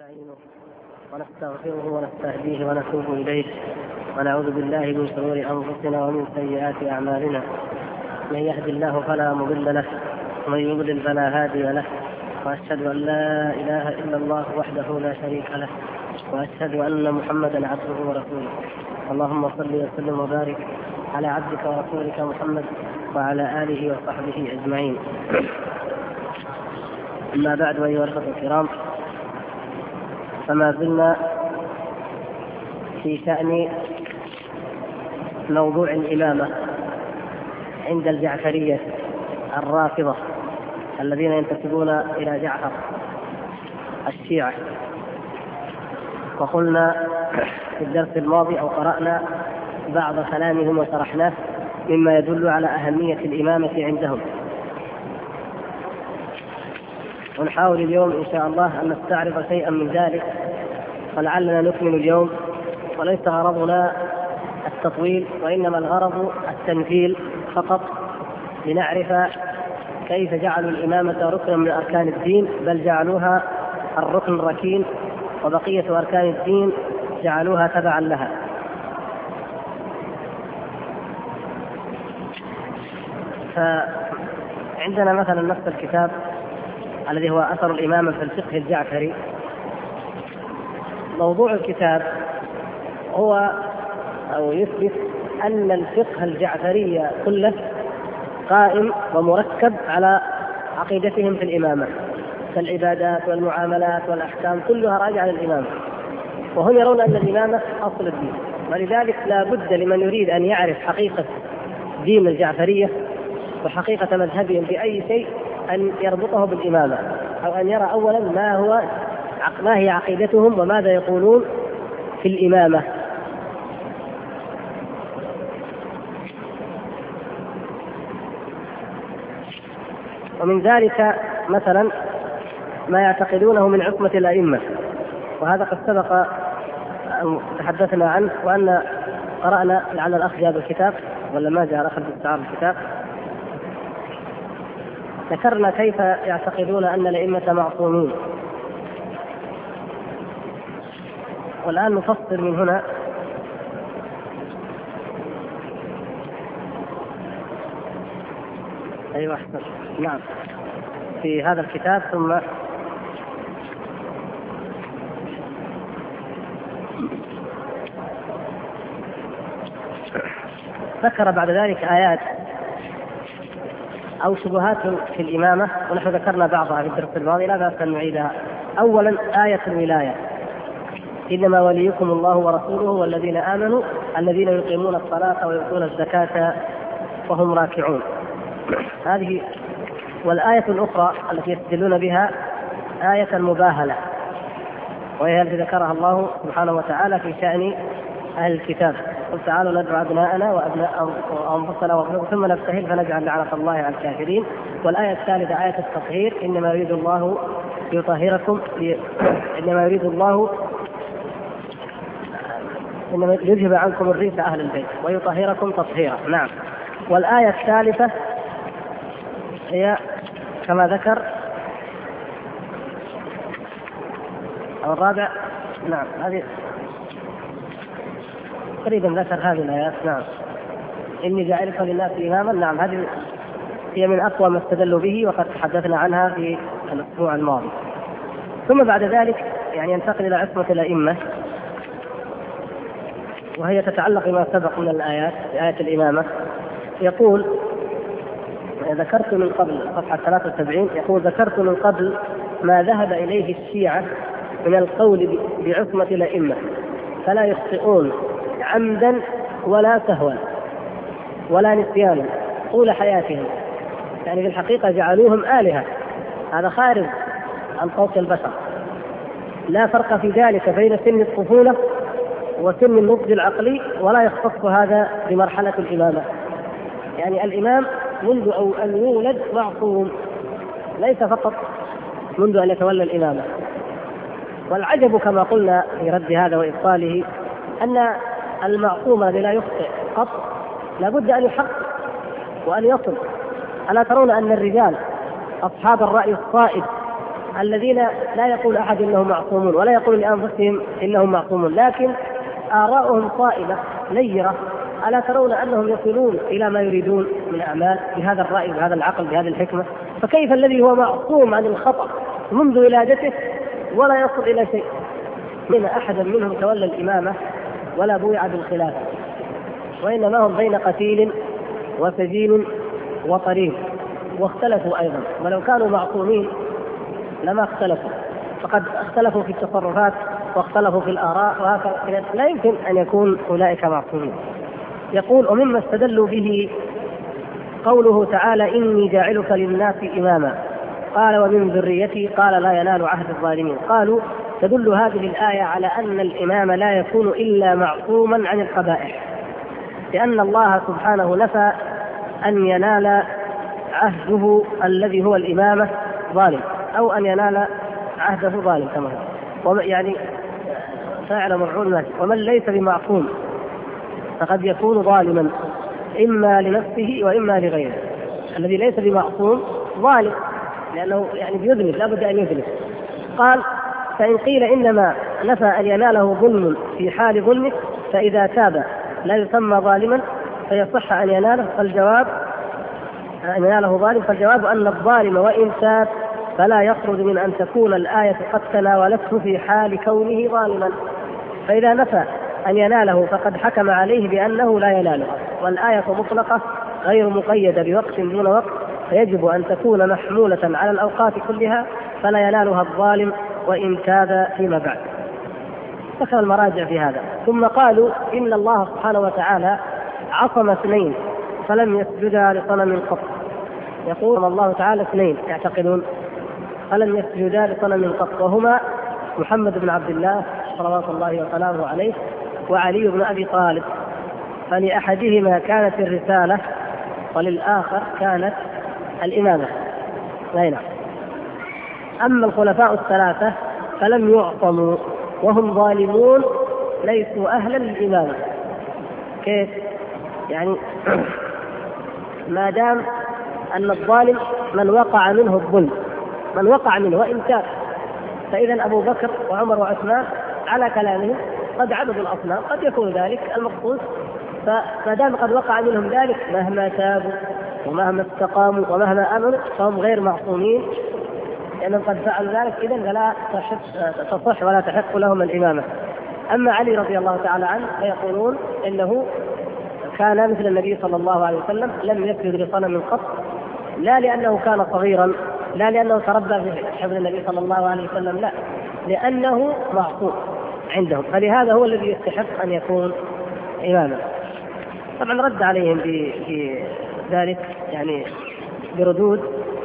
ونستعينه ونستغفره ونستهديه ونتوب إليه ونعوذ بالله من شرور أنفسنا ومن سيئات أعمالنا. من يهد الله فلا مضل له ومن يضلل فلا هادي له، وأشهد أن لا إله إلا الله وحده لا شريك له، وأشهد أن محمدا عبده ورسوله. اللهم صل وسلم وبارك على عبدك ورسولك محمد وعلى آله وصحبه أجمعين. أما بعد، أيها الأخوة الكرام، فما زلنا في شأن موضوع الإمامة عند الجعفرية الرافضة الذين ينتسبون إلى جعفر الشيعة. وقلنا في الدرس الماضي أو قرأنا بعض كلامهم وشرحناه مما يدل على أهمية الإمامة عندهم، ونحاول اليوم إن شاء الله أن نستعرض شيئا من ذلك، ولعلنا نكمل اليوم. وليس غرضنا التطويل، وإنما الغرض التنفيذ فقط، لنعرف كيف جعلوا الإمامة ركنا من أركان الدين، بل جعلوها الركن الركين، وبقية أركان الدين جعلوها تبعا لها. فعندنا مثلا نفس الكتاب الذي هو أثر الإمامة في الفقه الجعفري. موضوع الكتاب هو أو يثبت أن الفقه الجعفري كله قائم ومركب على عقيدتهم في الإمامة، فالعبادات والمعاملات والأحكام كلها راجعة للإمامة، وهم يرون أن الإمامة أصل الدين. ولذلك لا بد لمن يريد أن يعرف حقيقة دين الجعفرية وحقيقة مذهبهم بأي شيء أن يربطه بالإمامة، أو أن يرى أولا ما هي عقيدتهم وماذا يقولون في الإمامة. ومن ذلك مثلا ما يعتقدونه من عصمة الأئمة، وهذا قد سبق تحدثنا عنه، وأن قرأنا لعل الأخ جاب الكتاب ولا ما جاء أخذ باستعار الكتاب. ذكرنا كيف يعتقدون أن الأئمة معصومين، والآن نفصل من هنا. أيوة أحسن، نعم، في هذا الكتاب. ثم ذكر بعد ذلك آيات أو شبهات في الإمامة، ونحن ذكرنا بعضها في الدرس الماضي، لا بأس أن نعيدها. أولا آية الولاية: إنما وليكم الله ورسوله والذين آمنوا الذين يقيمون الصلاة ويؤتون الزكاة وهم راكعون. هذه. والآية الأخرى التي يستدلون بها آية المباهلة، وهي التي ذكرها الله سبحانه وتعالى في شأن أهل الكتاب: قل تعالوا ندعو أبناءنا وأبناء أنفسنا ثم نبتهل فنجعل لعنة الله على الكافرين. والآية الثالثة آية التطهير: إنما يريد الله إنما يذهب عنكم الرجس أهل البيت ويطهركم تطهيرا. نعم. والآية الثالثة هي كما ذكر، أو الرابع، نعم، هذه تقريبا ذكر هذه الآيات. نعم، إني جاعلك للناس إماما. نعم، هذه هي من أقوى ما استدلوا به، وقد تحدثنا عنها في الأسبوع الماضي. ثم بعد ذلك ينتقل إلى عصمة الأئمة، وهي تتعلق بما سبق من الآيات. آية الإمامة يقول: ذكرت من قبل، صفحة 73، يقول: ذكرت من قبل ما ذهب إليه الشيعة من القول بعصمة الأئمة، فلا يخطئون عمدا ولا سهوا ولا نسيانا طول حياتهم. في الحقيقة جعلوهم آلهة، هذا خارج عن صوت البشر. لا فرق في ذلك بين سن الطفولة وسن النضج العقلي، ولا يختص هذا بمرحلة الإمامة. الإمام منذ أن يولد معصوم، ليس فقط منذ أن يتولى الإمامة. والعجب كما قلنا في رد هذا وإبطاله أن المعصوم الذي لا يخطئ قط لابد أن يحقق وأن يصل. ألا ترون أن الرجال أصحاب الرأي الصائب الذين لا يقول أحد إنهم معصومون ولا يقول لأنفسهم إنهم معصومون، لكن آراؤهم صائبة نيرة. ألا ترون أنهم يصلون إلى ما يريدون من أعمال بهذا الرأي بهذا العقل بهذه الحكمة؟ فكيف الذي هو معصوم عن الخطأ منذ ولادته ولا يصل إلى شيء؟ من أحدا منهم تولى الإمامة ولا بويع بالخلافة، وإنما هم بين قتيل وسجين وطريق، واختلفوا أيضا. ولو كانوا معصومين لما اختلفوا، فقد اختلفوا في التصرفات واختلفوا في الآراء، وهكذا لا يمكن أن يكون أولئك معصومين. يقول: ومما استدلوا به قوله تعالى: إني جاعلك للناس إماما، قال: ومن ذريتي، قال: لا ينال عهد الظالمين. قالوا: تدل هذه الآية على أن الإمام لا يكون إلا معصوما عن القبائح، لأن الله سبحانه نفى أن ينال عهده الذي هو الإمامة ظالم، أو أن ينال عهده ظالم كما هو، يعني فاعل مرعون ماشي. ومن ليس بمعصوم فقد يكون ظالما إما لنفسه وإما لغيره. الذي ليس بمعصوم ظالم لأنه يعني بيذنب، لا بد أن يذنب. قال: فإن قيل إنما نفى أن يناله ظلم في حال ظلمه، فإذا تاب لا يسمى ظالما فيصح أن يناله، فالجواب أن يناله ظالم، فالجواب أن الظالم وإن تاب فلا يخرج من أن تكون الآية قد تناولته في حال كونه ظالما. فإذا نفى أن يناله فقد حكم عليه بأنه لا يناله، والآية مطلقة غير مقيدة بوقت دون وقت، فيجب أن تكون محمولة على الأوقات كلها، فلا ينالها الظالم وإن تاب فيما بعد. ذكر المراجع في هذا. ثم قالوا: إن الله سبحانه وتعالى عصم اثنين فلم يسجدا لصنم قط. يقول الله تعالى اثنين يعتقدون فلم يسجدا لصنم قط، وهما محمد بن عبد الله صلوات الله وسلامه عليه وعلي بن أبي طالب، فلأحدهما كانت الرسالة وللآخر كانت الإمامة. نعم. أما الخلفاء الثلاثة فلم يعصموا وهم ظالمون ليسوا أهلا للإمامة. كيف؟ يعني ما دام أن الظالم من وقع منه الظلم، من وقع منه وإن تاب، فإذا أبو بكر وعمر وعثمان على كلامهم قد عبدوا الأصنام، قد يكون ذلك المقصود. فما دام قد وقع منهم ذلك مهما تابوا ومهما استقاموا ومهما آمنوا فهم غير معصومين، لأنهم قد فعلوا ذلك، إذن فلا تصح ولا تحق لهم الإمامة. أما علي رضي الله تعالى عنه فيقولون إنه كان مثل النبي صلى الله عليه وسلم لم يسجد لصنم قط، لا لأنه كان صغيرا، لا لأنه تربى في حفظ النبي صلى الله عليه وسلم، لا، لأنه معصوم عندهم، فلهذا هو الذي يستحق أن يكون إماما. طبعا رد عليهم في ذلك يعني بردود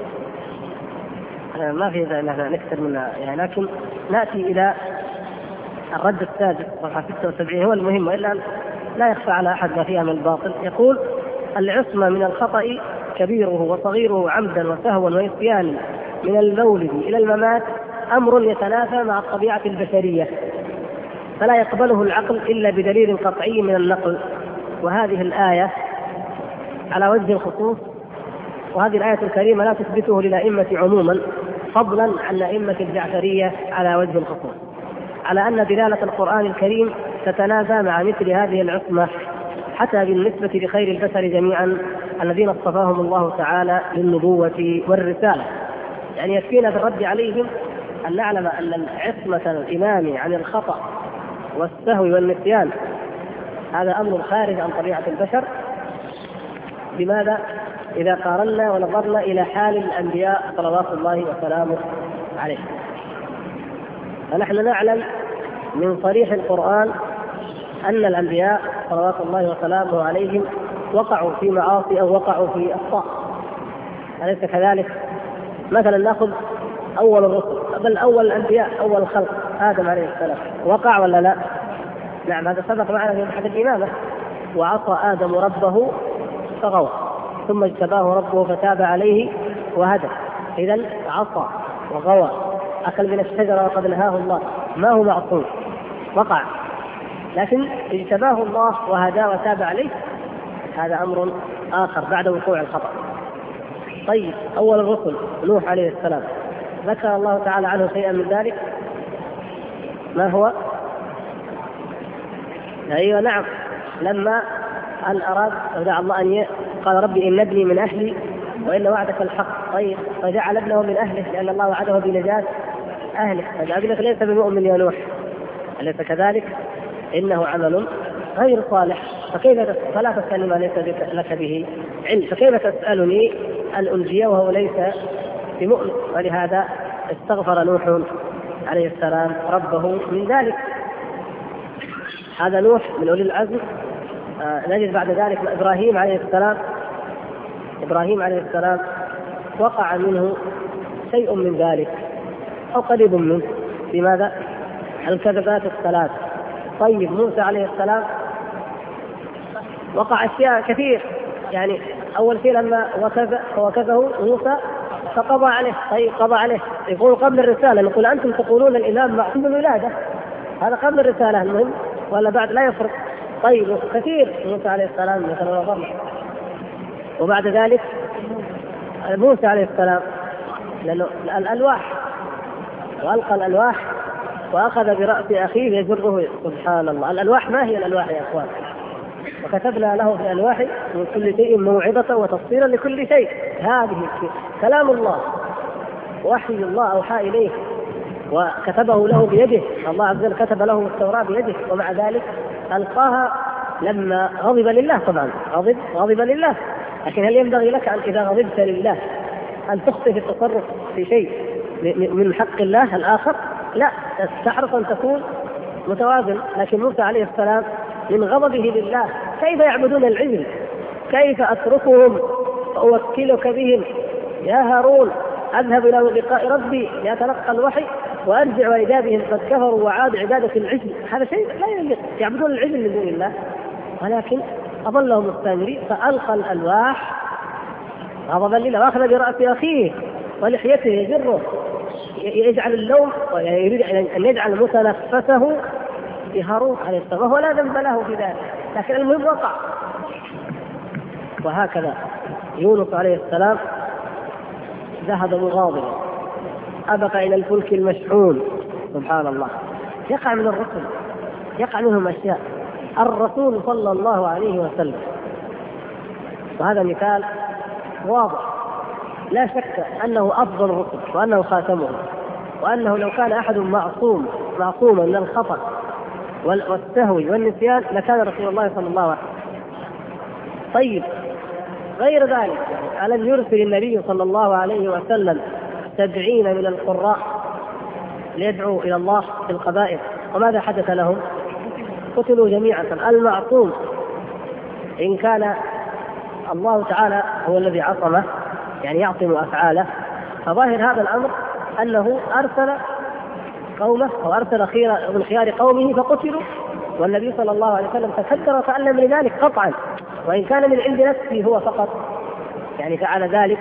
ما في ذلك نكثر منها يعني، لكن نأتي إلى الرد السادس صفحة 76 هو المهم، وإلا لا يخفى على أحد ما فيها من الباطل. يقول: العصمة من الخطأ كبيره وصغيره عمدا وسهوا وعصيانا من المولد إلى الممات أمر يتنافى مع الطبيعة البشرية، فلا يقبله العقل إلا بدليل قطعي من النقل. وهذه الآية على وجه الخصوص، وهذه الآية الكريمة لا تثبته للأئمة عموما، فضلا عن أئمة الجعفرية على وجه الخصوص، على أن دلالة القرآن الكريم تتنافى مع مثل هذه العصمة حتى بالنسبة لخير البشر جميعا الذين اصطفاهم الله تعالى للنبوة والرسالة. يعني يكفينا بالرد عليهم أن نعلم أن عصمة الإمام عن الخطأ والسهو والنسيان هذا أمر خارج عن طبيعة البشر. لماذا؟ إذا قارنا ونظرنا إلى حال الأنبياء صلوات الله وسلامه عليهم، فنحن نعلم من صريح القرآن أن الأنبياء صلوات الله وسلامه عليهم وقعوا في معاصي أو وقعوا في أخطاء، أليس كذلك؟ مثلا نأخذ أول الرسل، بل أول الأنبياء، أول الخلق آدم عليه السلام، وقع ولا لا؟ نعم، هذا سبق معنا في أحد الإمامة: وعصى آدم ربه فغوى ثم اجتباه ربه فتاب عليه وهدى. إذن عصى وغوى، أكل من الشجرة وقد نهاه الله، ما هو معصوم، وقع، لكن اجتباه الله وهدى وتاب عليه، هذا أمر آخر بعد وقوع الخطأ. طيب، أول الرسل نوح عليه السلام ذكر الله تعالى عنه شيئا من ذلك؟ ما هو؟ أيوة نعم، لما أن أراد ودعا الله قال ربي إن ابني من أهلي وإن وعدك الحق. طيب فجعل ابنه من أهله لأن الله وعده بنجاة أهله. فابنك ليس بمؤمن يا نوح، أليس كذلك؟ إنه عمل غير صالح. فلا تسألني ما ليس لك به علم، فكيف تسألني أن أنجيه وهو ليس بمؤمن؟ ولهذا استغفر نوح عليه السلام ربه من ذلك. هذا نوح من أولي العزم. نجد بعد ذلك إبراهيم عليه السلام وقع منه شيء من ذلك أو قريب منه. بماذا؟ الكذبات الثلاث. طيب موسى عليه السلام وقع أشياء كثير، يعني أول شيء لما وكذه موسى فقضى عليه. طيب قضى عليه، يقول قبل الرسالة، نقول أنتم تقولون الإمام معصوم بالولادة، هذا قبل الرسالة المهم، ولا بعد لا يفرق. طيب كثير موسى عليه السلام مثلا وضرب. وبعد ذلك موسى عليه السلام لأنه الألواح، وألقى الألواح وأخذ برأس أخيه يجره. سبحان الله، الألواح ما هي الألواح يا أخوان؟ وكتبنا له في الألواح من كل شيء موعظة وتفصيلا لكل شيء. هذه كلام الله، وحي الله أوحى إليه وكتبه له بيده. الله عز وجل كتب له التوراة بيده، ومع ذلك ألقاها لما غضب لله. طبعا غضب لله، لكن هل ينبغي لك أن إذا غضبت لله أن تخطئ في التصرف في شيء من حق الله الآخر؟ لا، تحرص أن تكون متوازن. لكن موسى عليه السلام من غضبه لله، كيف يعبدون العجل؟ كيف أتركهم وأوكلك بهم يا هارون؟ أذهب إلى لقاء ربي لأتلقى الوحي وأرجع وإذا بهم قد كفروا وعادوا عبادة العجل. هذا شيء لا يليق، يعبدون العجل من دون الله. ولكن أضلهم السامري فألقى الألواح غضبا لله، وأخذ برأس أخيه ولحيته يجره، يجعل اللوم ويريد أن يجعل متنفسه بهارون عليه السلام، وهو لا ذنب له في ذلك، لكن المهم وقع. وهكذا يونس عليه السلام ذهب مغاضبا، أبق إلى الفلك المشحون. سبحان الله، يقع من الرسل، يقع منهم أشياء. الرسول صلى الله عليه وسلم، وهذا مثال واضح، لا شك أنه أفضل الرسل وأنه خاتمهم، وأنه لو كان أحد معصوما من الخطأ والسهو والنسيان لكان رسول الله صلى الله عليه وسلم. طيب غير ذلك، ألم يرسل النبي صلى الله عليه وسلم 70 من القراء ليدعوا إلى الله في القبائل؟ وماذا حدث لهم؟ قتلوا جميعا. المعصوم إن كان الله تعالى هو الذي عصمه، يعني يعصم أفعاله، فظاهر هذا الأمر أنه أرسل قومه أو أرسل من خيار قومه فقتلوا، والنبي صلى الله عليه وسلم تكدر وتألم لذلك قطعا، وإن كان من عند نفسه هو فقط يعني فعل ذلك.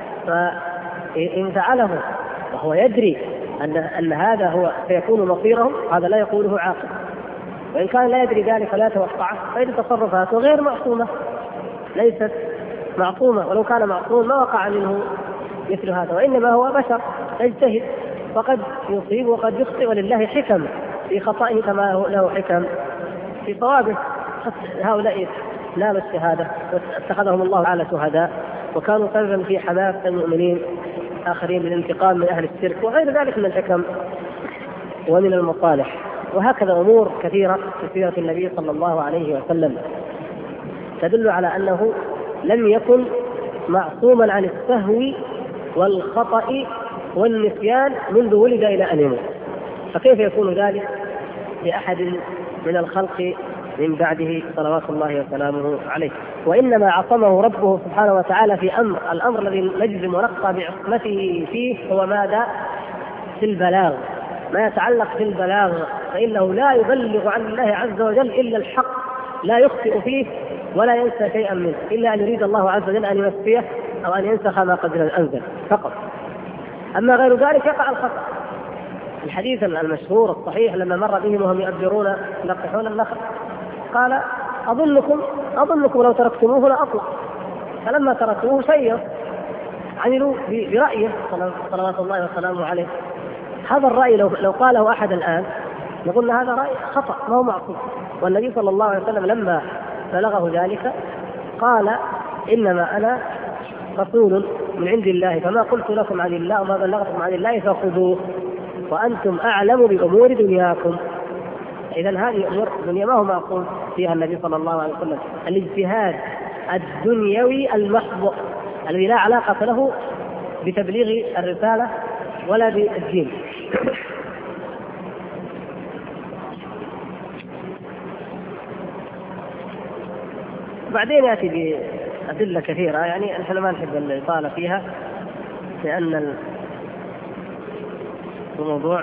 فإن فعله وهو يدري أن هذا هو سيكون مصيرهم، هذا لا يقوله عاقل. وإن كان لا يدري ذلك فلا يتوقعه، فإن تصرفاته غير معصومة، ليست معصومة. ولو كان معصوم ما وقع منه مثل هذا، وإنما هو بشر يجتهد، وقد يصيب وقد يخطئ، ولله حكم في خطئه كما له حكم في صوابه. هؤلاء نالوا الشهادة واتخذهم الله على شهداء، وكانوا سببا في حماس المؤمنين آخرين للانتقام من أهل الشرك وغير ذلك من الحكم ومن المصالح. وهكذا أمور كثيرة في سيرة النبي صلى الله عليه وسلم تدل على أنه لم يكن معصوما عن السهو والخطأ والنسيان منذ ولد إلى أن يموت. فكيف يكون ذلك لأحد من الخلق من بعده صلوات الله وسلامه عليه؟ وإنما عصمه ربه سبحانه وتعالى في الأمر الذي نجزم ونقطع بعصمته فيه هو ماذا؟ في البلاغ، ما يتعلق في البلاغ، فإنه لا يبلغ عن الله عز وجل إلا الحق، لا يخطئ فيه ولا ينسى شيئا منه إلا أن يريد الله عز وجل أن ينسيه أو أن ينسخ ما قد أنزل فقط. أما غير ذلك يقع الخطأ. الحديث المشهور الصحيح لما مر بهم وهم يؤبرون يلقحون النخل قال أظنكم لو تركتموه لأطلق، فلما تركوه سير عملوا برأيه صلوات الله وسلامه عليه. هذا الرأي لو قاله أحد الآن نقول هذا رأي خطأ ما هو معقول. والنبي صلى الله عليه وسلم لما بلغه ذلك قال إنما أنا رسول من عند الله فما قلت لكم عن الله وما بلغتكم عن الله فخذوه وأنتم أعلم بأمور دنياكم. إذن هذه أمور الدنيا ما هو معقول فيها النبي صلى الله عليه وسلم. الاجتهاد الدنيوي المحض الذي لا علاقة له بتبليغ الرسالة ولا بالدين. بعدين يأتي بأدلة كثيرة، يعني نحن ما نحب الإطالة فيها لأن الموضوع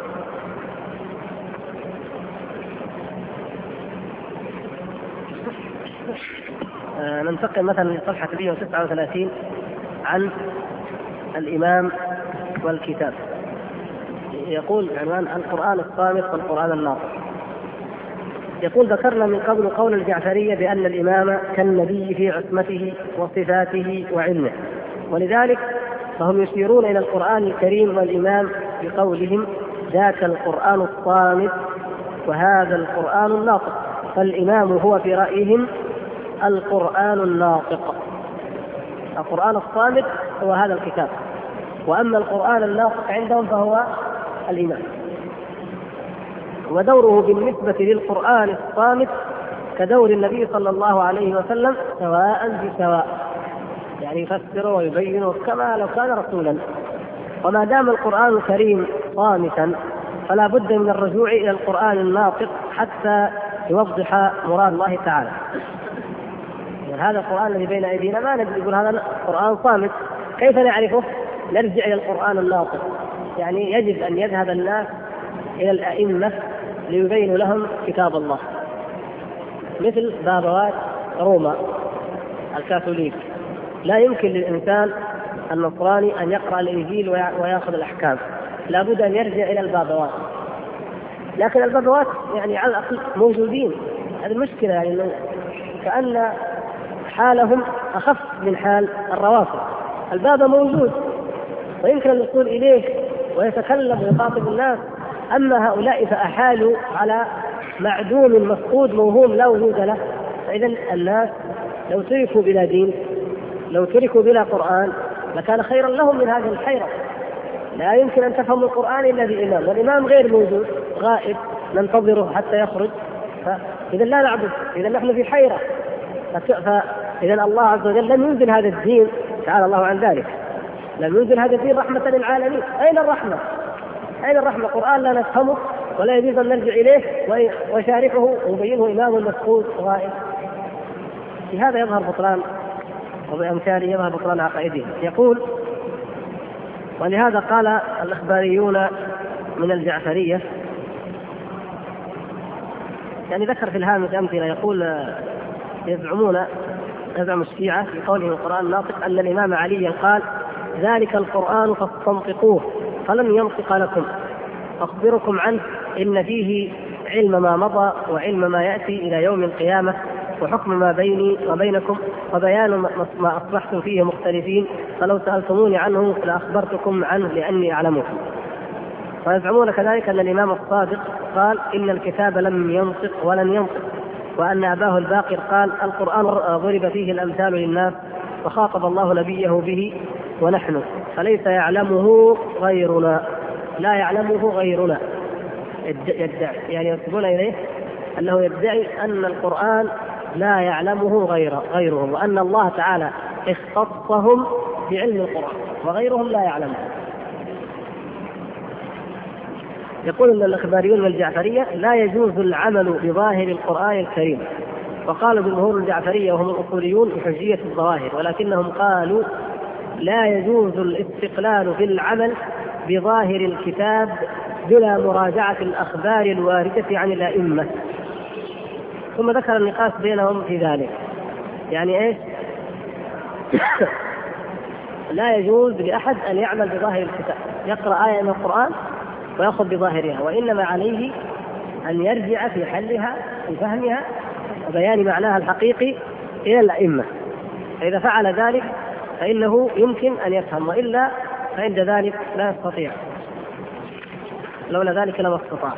ننتقل مثلا لصفحة 139 عن الإمام والكتاب. يقول عنوان القرآن الصامت والقرآن الناطق. يقول ذكرنا من قبل قول الجعفرية بأن الإمام كالنبي في عصمته وصفاته وعلمه، ولذلك فهم يشيرون إلى القرآن الكريم والإمام بقولهم ذاك القرآن الصامت وهذا القرآن الناطق. فالإمام هو في رأيهم القرآن الناطق. القرآن الصامت هو هذا الكتاب، وأما القرآن الناطق عندهم فهو الإمام. ودوره بالنسبة للقرآن الصامت كدور النبي صلى الله عليه وسلم سواء بسواء، يعني يفسر ويبين كما لو كان رسولا. وما دام القرآن الكريم صامتا فلا بد من الرجوع إلى القرآن الناطق حتى يوضح مراد الله تعالى. يعني هذا القرآن الذي بين أيدينا ما نجد يقول هذا قرآن صامت، كيف نعرفه؟ نرجع إلى القرآن الناطق. يعني يجب أن يذهب الناس إلى الأئمة ليبينوا لهم كتاب الله، مثل بابوات روما الكاثوليك. لا يمكن للإنسان النصراني أن يقرأ الإنجيل ويأخذ الأحكام، لا بد أن يرجع إلى البابوات. لكن البابوات يعني على الأقل موجودين. هذه المشكلة، يعني كأن حالهم أخف من حال الروافض. البابا موجود ويمكن الوصول إليه ويتكلم ويخاطب الناس، أما هؤلاء فأحالوا على معدوم مفقود موهوم لا وجود له. فإذا الناس لو تركوا بلا دين، لو تركوا بلا قرآن لكان خيرا لهم من هذه الحيرة. لا يمكن أن تفهموا القرآن إلا بإمام، والإمام غير موجود غائب ننتظره حتى يخرج، فإذا لا نعبد، إذا نحن في حيرة. فإذا الله عز وجل لم ينزل هذا الدين، تعالى الله عن ذلك، لم ينزل هذا الدين رحمة للعالمين. أين الرحمة؟ أين الرحمة؟ قرآن لا نفهمه ولا يجوز أن نرجع إليه ويشاركه ويبينه إمام مفقود غائب. في هذا يظهر بطلان، وبأمثاله يظهر بطلان عقائدهم. يقول ولهذا قال الإخباريون من الجعفرية، يعني ذكر في الهامش أمثلة، يقول يزعم الشيعة في قوله القرآن الناطق أن الإمام علي قال ذلك القرآن فاستنطقوه فلن ينطق لكم، أخبركم عنه إن فيه علم ما مضى وعلم ما يأتي إلى يوم القيامة وحكم ما بيني وبينكم وبيان ما أصبحتم فيه مختلفين، فلو سألتموني عنه لأخبرتكم عنه لأني أعلمه. ويزعمون كذلك أن الإمام الصادق قال إن الكتاب لم ينطق ولن ينطق، وأن أباه الباقر قال القرآن ضرب فيه الأمثال للناس وخاطب الله نبيه به ونحن فليس يعلمه غيرنا، لا يعلمه غيرنا. يدعي، يعني ينسبون إليه أنه يدعي أن القرآن لا يعلمه غيرهم، وأن الله تعالى اختصهم بعلم القرآن وغيرهم لا يعلمه. يقول أن الإخباريون والجعفرية لا يجوز العمل بظاهر القرآن الكريم، وقال جمهور الجعفرية وهم الأصوليون بحجية الظواهر، ولكنهم قالوا لا يجوز الاستقلال في العمل بظاهر الكتاب بلا مراجعة الأخبار الواردة عن الأئمة. ثم ذكر النقاش بينهم في ذلك، يعني إيش؟ لا يجوز لأحد أن يعمل بظاهر الكتاب، يقرأ آية من القرآن ويأخذ بظاهرها، وإنما عليه أن يرجع في حلها في فهمها وبيان معناها الحقيقي إلى الأئمة. فإذا فعل ذلك فإنه يمكن أن يفهم، وإلا فعند ذلك لا يستطيع، لولا ذلك لما استطاع.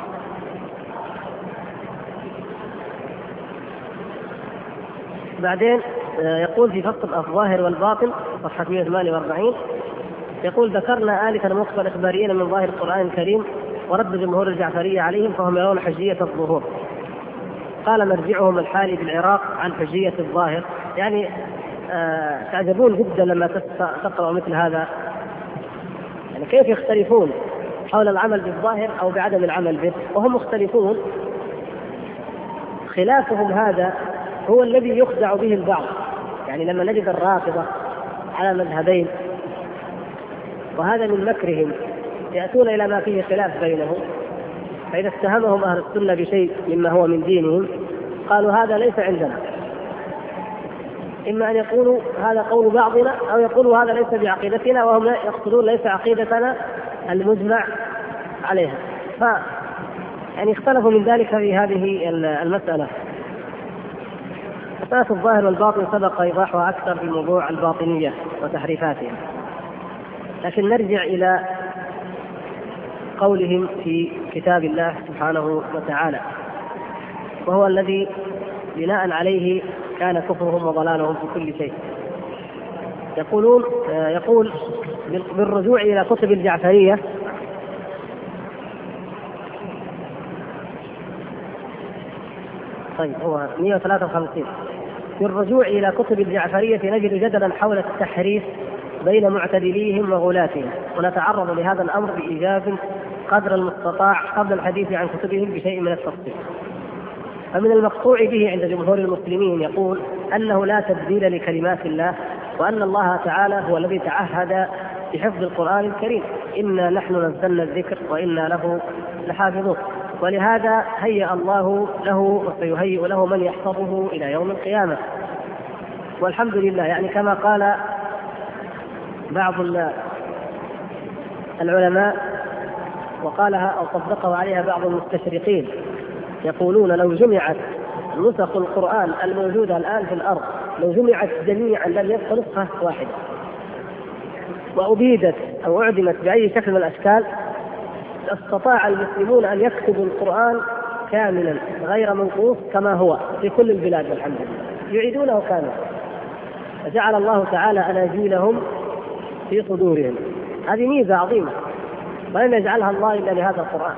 بعدين يقول في فصل الظاهر والباطن صفحة 148 يقول: ذكرنا آلفا موقف الإخباريين من ظاهر القرآن الكريم ورد جمهور الجعفرية عليهم فهم يرون حجية الظهور. قال مرجعهم الحالي بالعراق عن حجية الظاهر. يعني تعجبون جدا لما تقرأوا مثل هذا، يعني كيف يختلفون حول العمل بالظاهر أو بعدم العمل به، وهم مختلفون. خلافهم هذا هو الذي يخدع به البعض. يعني لما نجد الرافضة على مذهبين، وهذا من مكرهم، يأتون إلى ما فيه خلاف بينهم، فإذا اتهمهم أهل السنة بشيء مما هو من دينهم قالوا هذا ليس عندنا. إما أن يقولوا هذا قول بعضنا، أو يقولوا هذا ليس بعقيدتنا، وهم يقصدون ليس عقيدتنا المجمع عليها. يعني اختلفوا من ذلك في هذه المسألة. مسألة الظاهر والباطن سبق إيضاحها أكثر في موضوع الباطنية وتحريفاتها، لكن نرجع إلى قولهم في كتاب الله سبحانه وتعالى، وهو الذي بناء عليه كان كفرهم وضلالهم في كل شيء. يقول بالرجوع إلى كتب الجعفرية طيب هو 153 بالرجوع إلى كتب الجعفرية نجد جدلا حول التحريف بين معتدليهم وغلاتهم، ونتعرض لهذا الأمر بإيجاز قدر المستطاع قبل الحديث عن كتبهم بشيء من التفصيل. فمن المقطوع به عند جمهور المسلمين يقول أنه لا تبديل لكلمات الله، وأن الله تعالى هو الذي تعهد بحفظ القرآن الكريم: إنا نحن نزلنا الذكر وإنا له لحافظون. ولهذا هيأ الله له وسيهيئ له من يحفظه إلى يوم القيامة، والحمد لله. يعني كما قال بعض العلماء وقالها أو طبقه عليها بعض المستشرقين، يقولون لو جمعت نسخ القرآن الموجودة الآن في الأرض، لو جمعت جميعا لم يبق نسخة واحدة، وأبيدت أو أعدمت بأي شكل من الأشكال، استطاع المسلمون أن يكتبوا القرآن كاملا غير منقوص كما هو في كل البلاد والحمد لله، يعيدونه كاملا. فجعل الله تعالى أناجيلهم في صدورهم. هذه ميزة عظيمة ولم يجعلها الله إلا لهذا القرآن.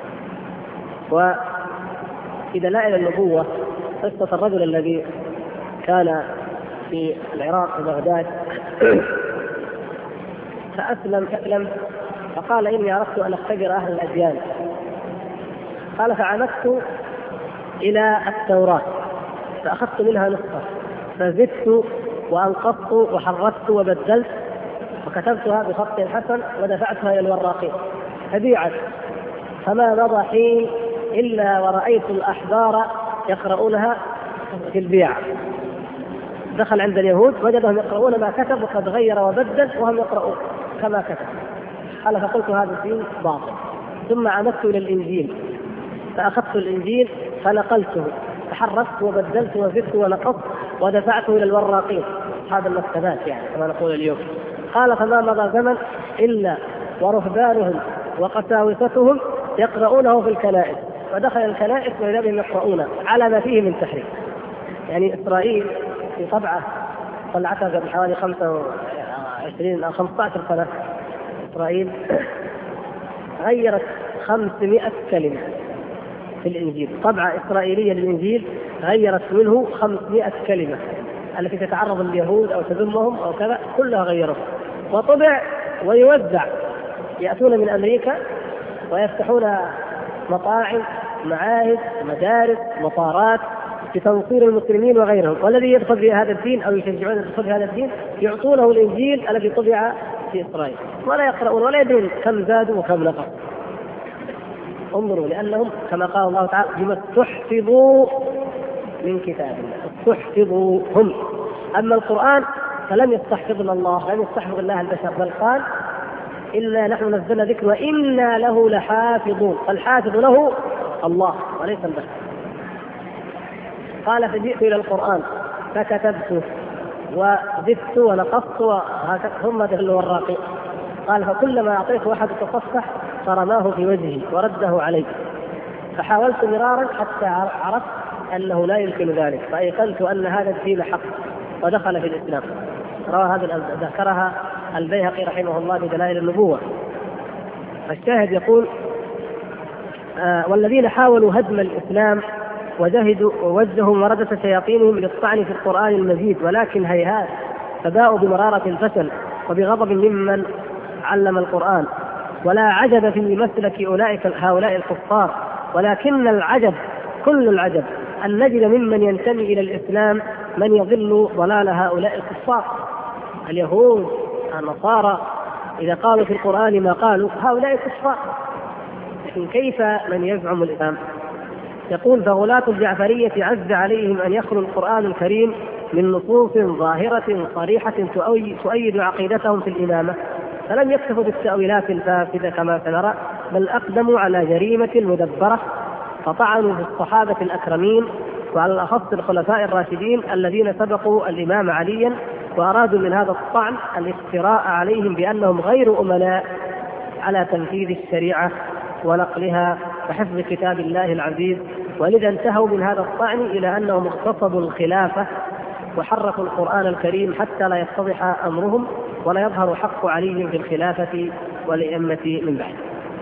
وإذا دلائل النبوة قصة الرجل الذي كان في العراق في بغداد فأسلم فقال: إني أردت أن أختبر أهل الأديان. قال: فعمدت إلى التوراة فأخذت منها نسخة فزدت وأنقصت وحرفت وبدلت وكتبتها بخط حسن ودفعتها إلى الوراقين فبيعت. فما مضى حين إلا ورأيت الأحبار يقرؤونها في البيع. دخل عند اليهود وجدهم يقرؤون ما كتب وقد غير وبدل وهم يقرؤون كما كتب. قال: فقلت هذا الدين باطل. ثم عمدت إلى الإنجيل فأخذت الإنجيل فنقلته فحرفت وبدلت وزدت ونقصت ودفعته إلى الوراقين هذا المكتبات يعني كما نقول اليوم. قال: فما مضى زمن إلا ورهبانهم وقساوستهم يقرؤونه في الكنائس، فدخل الكنائس وإذا بهم يقرؤون على ما فيه من تحريف. يعني إسرائيل في طبعة طلعتها قبل حوالي 25 أو 15 سنة، إسرائيل غيرت 500 كلمة في الإنجيل. طبعة إسرائيلية للإنجيل غيرت منه 500 كلمة التي تتعرض اليهود أو تذمهم أو كذا، كلها غيروا وطبع ويوزع. يأتون من أمريكا ويفتحون مطاعم، معاهد، مدارس، مطارات لتنصير المسلمين وغيرهم، والذي يدخل في هذا الدين أو يشجعون يدخل في هذا الدين يعطونه الإنجيل الذي طبع في إسرائيل، ولا يقرؤون ولا يدرون كم زادوا وكم نقصوا. انظروا، لأنهم كما قال الله تعالى: بما استحفظوا من كتاب الله، استحفظوا هم. أما القرآن فلم يستحفظنا الله، لم يستحفظ الله البشر، بل قال: إلا نحن نزلنا ذكر وإنا له لحافظون. فالحافظ له الله وليس البشر. قال: فجئت إلى القرآن فكتبته وزدت ونقصت وهكذا ثم دخل الوراقي. قال فكلما أعطيته أحد تصفح فرماه في وجهي ورده علي، فحاولت مرارا حتى عرفت أنه لا يمكن ذلك، فأيقنت أن هذا الدين حق ودخل في الإسلام. روى هذا ذكرها البيهقي رحمه الله بدلائل النبوة. الشاهد يقول والذين حاولوا هدم الإسلام وجهدوا ووجهوا مردة شياطينهم للطعن في القرآن المجيد، ولكن هيهات، فباءوا بمرارة الفشل وبغضب ممن علم القرآن. ولا عجب في مسلك هؤلاء الكفار، ولكن العجب كل العجب أن نجد ممن ينتمي إلى الإسلام من يضل ضلال هؤلاء الكفار. اليهود النصارى إذا قالوا في القرآن ما قالوا هؤلاء كفار، لكن كيف من يزعم الإسلام؟ يقول فغلاة الجعفرية عز عليهم أن يخلوا القرآن الكريم من نصوص ظاهرة صريحة تؤيد عقيدتهم في الإمامة، فلم يكتفوا بالتأويلات الفاسدة كما سنرى، بل أقدموا على جريمة مدبرة، فطعنوا في الصحابة الأكرمين وعلى الأخص الخلفاء الراشدين الذين سبقوا الإمام عليا، وأرادوا من هذا الطعن الافتراء عليهم بأنهم غير أمناء على تنفيذ الشريعة ونقلها وحفظ كتاب الله العزيز. ولذا انتهوا من هذا الطعن إلى أنهم اغتصبوا الخلافة وحرفوا القرآن الكريم حتى لا يتضح أمرهم ولا يظهر حق علي في الخلافة والأئمة من بعد.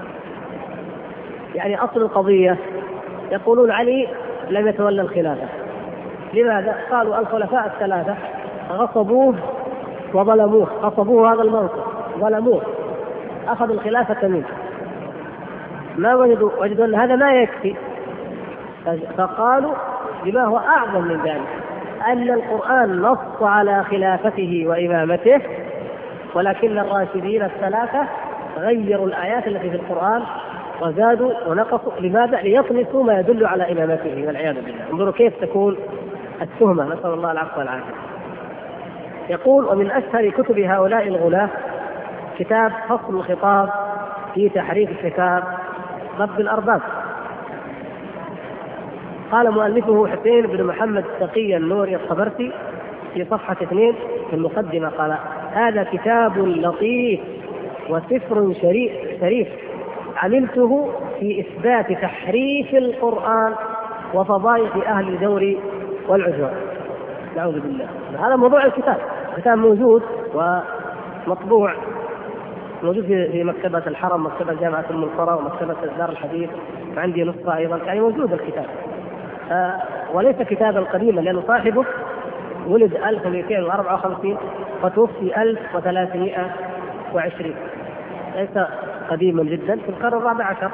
يعني أصل القضية يقولون علي لم يتولى الخلافة. لماذا؟ قالوا الخلفاء الثلاثة غصبوه وظلموه، غصبوه هذا المنصب، ظلموه، أخذوا الخلافة منه، ما وجدوا أن هذا ما يكفي، فقالوا بما هو أعظم من ذلك أن القرآن نص على خلافته وإمامته، ولكن الراشدين الثلاثة غيروا الآيات التي في القرآن وزادوا ونقصوا. لماذا؟ ليطمسوا ما يدل على إمامته والعياذ بالله. انظروا كيف تكون التهمة، نسأل الله العفو والعافية. يقول ومن أشهر كتب هؤلاء الغلاة كتاب فصل الخطاب في تحريف الكتاب ضد الأرباب. قال مؤلفه حسين بن محمد تقي النوري الطبرسي في صفحة 2 في المقدمة قال هذا كتاب لطيف وسفر شريف عملته في إثبات تحريف القرآن وفضائح أهل الجور والعدوان. نعوذ بالله. هذا موضوع الكتاب موجود ومطبوع، موجود في مكتبة الحرم، مكتبة جامعة أم القرى، ومكتبة دار الحديث، وعندي نسخة أيضا، يعني موجود الكتاب. وليس كتابا قديما لأنه صاحبه ولد 1254 وتوفي 1320، ليس قديما جدا، في القرن الرابع عشر.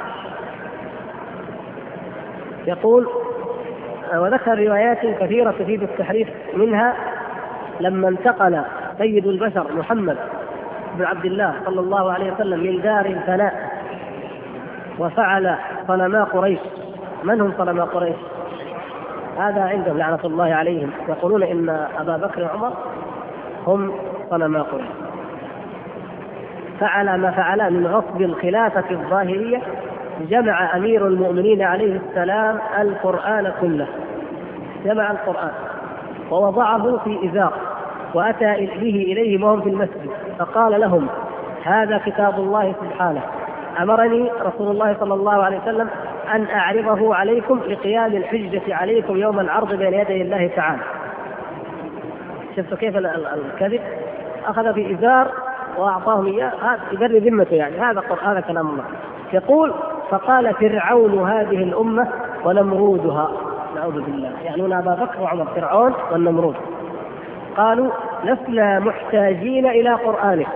يقول وذكر روايات كثيرة تفيد التحريف، منها لما انتقل سيد البشر محمد بن عبد الله صلى الله عليه وسلم من دار الفناء وفعل صنما قريش. من هم صنما قريش؟ هذا عندهم لعنة الله عليهم، يقولون إن أبا بكر وعمر هم صنما قريش. فعل ما فعل من غصب الخلافة الظاهرية، جمع أمير المؤمنين عليه السلام القرآن كله، جمع القرآن ووضعه في إزار وأتى به إليهم وهم في المسجد، فقال لهم هذا كتاب الله سبحانه، أمرني رسول الله صلى الله عليه وسلم أن أعرضه عليكم لقيام الحجة عليكم يوم العرض بين يدي الله تعالى. شفتوا كيف الكذب؟ أخذ في إزار وأعطاهم إياه، هذا يبرر ذمته، يعني هذا كلام الله. يقول فقال فرعون هذه الأمة ونمرودها، نعوذ بالله، يعني أبا بكر وعمر، فرعون والنمرود، قالوا لسنا محتاجين إلى قرآنك،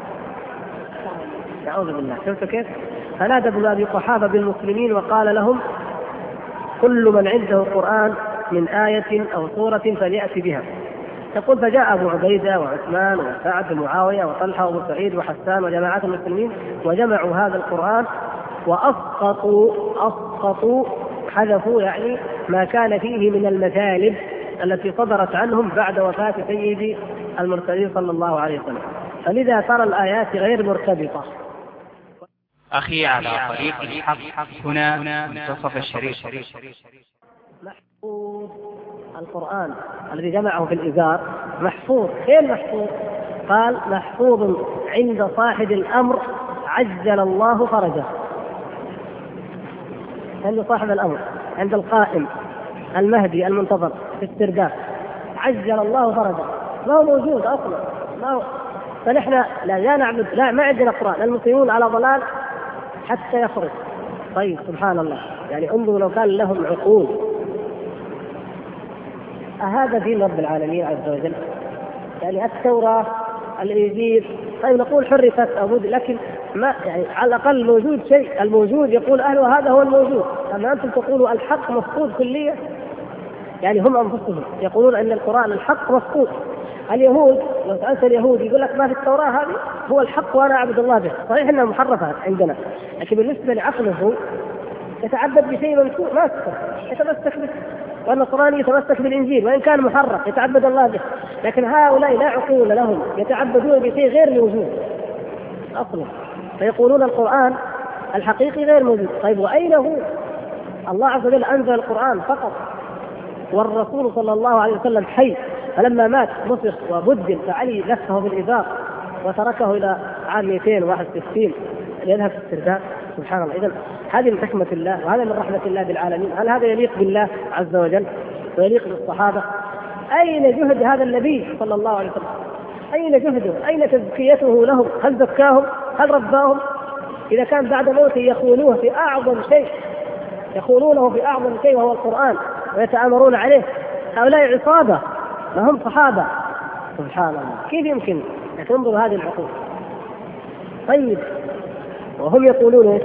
نعوذ بالله. شفتوا كيف؟ فنادى ابن أبي قحافة بالمسلمين وقال لهم كل من عنده قرآن من آية أو سورة فليأتي بها. تقول فجاء أبو عبيدة وعثمان وسعد ومعاوية وطلحة وأبو سعيد وحسان وجماعات المسلمين وجمعوا هذا القرآن وأسقطوا حذفوا يعني ما كان فيه من المثالب التي صدرت عنهم بعد وفاة سيد المرسلين صلى الله عليه وسلم. فلذا ترى الآيات غير مرتبطة. أخي على طريق الحق هنا منتصف الشريف. محفوظ القرآن الذي جمعه في الإزار محفوظ. فين محفوظ؟ قال محفوظ عند صاحب الأمر عجل الله فرجه. عند صاحب الأمر، عند القائم المهدي المنتظر في السرداب، عجل الله فرجه. ما هو موجود أصلا، ما هو. فنحن لا نعبد، لا ما عندنا قرآن، المسلمون على ضلال حتى يخرج. طيب سبحان الله، يعني انظروا لو كان لهم عقول. هذا دين رب العالمين عز وجل. يعني التوراة، الإنجيل، طيب نقول حرفت أو، لكن ما يعني على الأقل موجود شيء، الموجود يقول أهله هذا هو الموجود. أما أنتم تقولوا الحق مفقود كليا، يعني هم أنفسهم يقولون أن القرآن الحق مفقود. اليهود لو سألت اليهود يقول لك ما في التوراة هذه هو الحق وأنا أعبد الله به. صحيح أنها محرفة عندنا، لكن بالنسبة لعقله يتعبد بشيء منسوخ ما يتمسك به، والنصراني يتمسك بالإنجيل وإن كان محرف يتعبد الله به. لكن هؤلاء لا عقول لهم، يتعبدون بشيء غير موجود أصلا، فيقولون القرآن الحقيقي غير موجود. طيب وأين هو؟ الله عز وجل أنزل القرآن فقط، والرسول صلى الله عليه وسلم حي، فلما مات نسخ وبدل، فعلي لفه بالإزار وتركه إلى عام 261 ليذهب في السرداب. سبحان الله. إذن هذه من حكمة الله وهذا من رحمة الله بالعالمين. هل هذا يليق بالله عز وجل ويليق بالصحابة؟ أين جهد هذا النبي صلى الله عليه وسلم؟ أين جهده؟ أين تزكيته لهم؟ هل زكاهم؟ هل رباهم؟ إذا كان بعد موته يخونوه في أعظم شيء، يخونونه في أعظم شيء وهو القرآن ويتآمرون عليه. هؤلاء عصابة ما هم صحابة. سبحان الله، كيف يمكن تنظر هذه العقول؟ طيب وهم يقولون